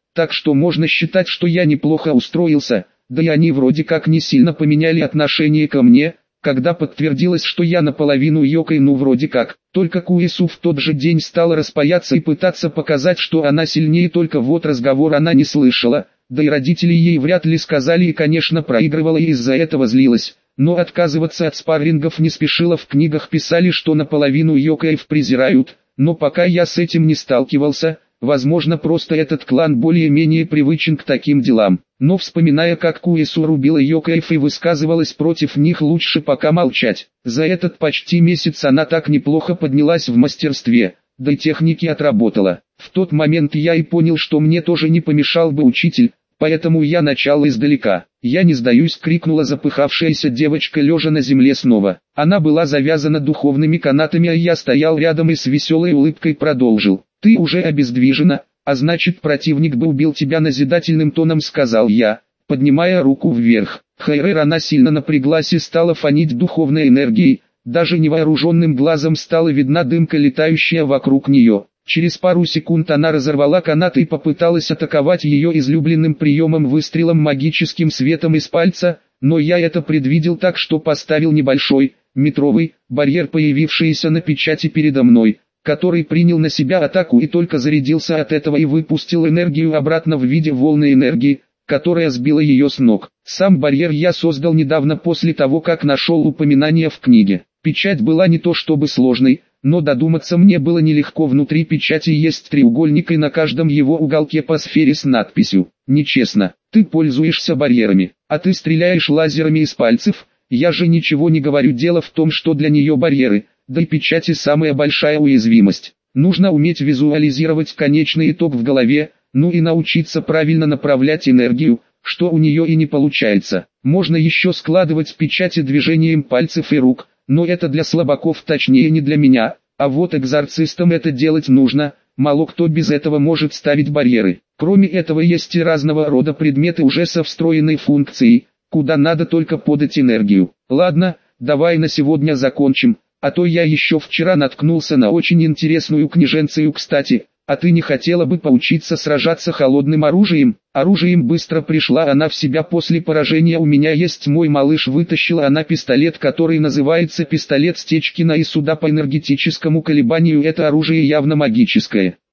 Так что можно считать, что я неплохо устроился, да и они вроде как не сильно поменяли отношение ко мне, когда подтвердилось, что я наполовину йокай, ну вроде как. Только Куису в тот же день стала распаяться и пытаться показать, что она сильнее, только вот разговор она не слышала, да и родители ей вряд ли сказали и конечно проигрывала и из-за этого злилась. Но отказываться от спаррингов не спешила, в книгах писали, что наполовину йокаев презирают, но пока я с этим не сталкивался. Возможно, просто этот клан более-менее привычен к таким делам. Но вспоминая, как Куису рубила йокаев и высказывалась против них, лучше пока молчать. За этот почти месяц она так неплохо поднялась в мастерстве, да и техники отработала. В тот момент я и понял, что мне тоже не помешал бы учитель, поэтому я начал издалека. «Я не сдаюсь!» — крикнула запыхавшаяся девочка, лежа на земле снова. Она была завязана духовными канатами, а я стоял рядом и с веселой улыбкой продолжил. «Ты уже обездвижена, а значит противник бы убил тебя», — назидательным тоном сказал я, поднимая руку вверх. Хайрер, она сильно напряглась и стала фонить духовной энергией, даже невооруженным глазом стала видна дымка, летающая вокруг нее. Через пару секунд она разорвала канат и попыталась атаковать ее излюбленным приемом, выстрелом магическим светом из пальца, но я это предвидел, так что поставил небольшой, метровый, барьер, появившийся на печати передо мной, который принял на себя атаку и только зарядился от этого и выпустил энергию обратно в виде волны энергии, которая сбила ее с ног. Сам барьер я создал недавно после того, как нашел упоминание в книге. Печать была не то чтобы сложной, но додуматься мне было нелегко. Внутри печати есть треугольник и на каждом его уголке по сфере с надписью «Нечестно, ты пользуешься барьерами, а ты стреляешь лазерами из пальцев». Я же ничего не говорю, дело в том, что для нее барьеры, да и печати самая большая уязвимость. Нужно уметь визуализировать конечный итог в голове, ну и научиться правильно направлять энергию, что у нее и не получается. Можно еще складывать печати движением пальцев и рук, но это для слабаков, точнее не для меня, а вот экзорцистам это делать нужно, мало кто без этого может ставить барьеры. Кроме этого есть и разного рода предметы уже со встроенной функцией, куда надо только подать энергию. Ладно, давай на сегодня закончим, а то я еще вчера наткнулся на очень интересную книженцию. Кстати, а ты не хотела бы поучиться сражаться холодным оружием? Оружием быстро пришла она в себя после поражения. У меня есть мой малыш. Вытащила она пистолет, который называется пистолет Стечкина, и сюда по энергетическому колебанию это оружие явно магическое.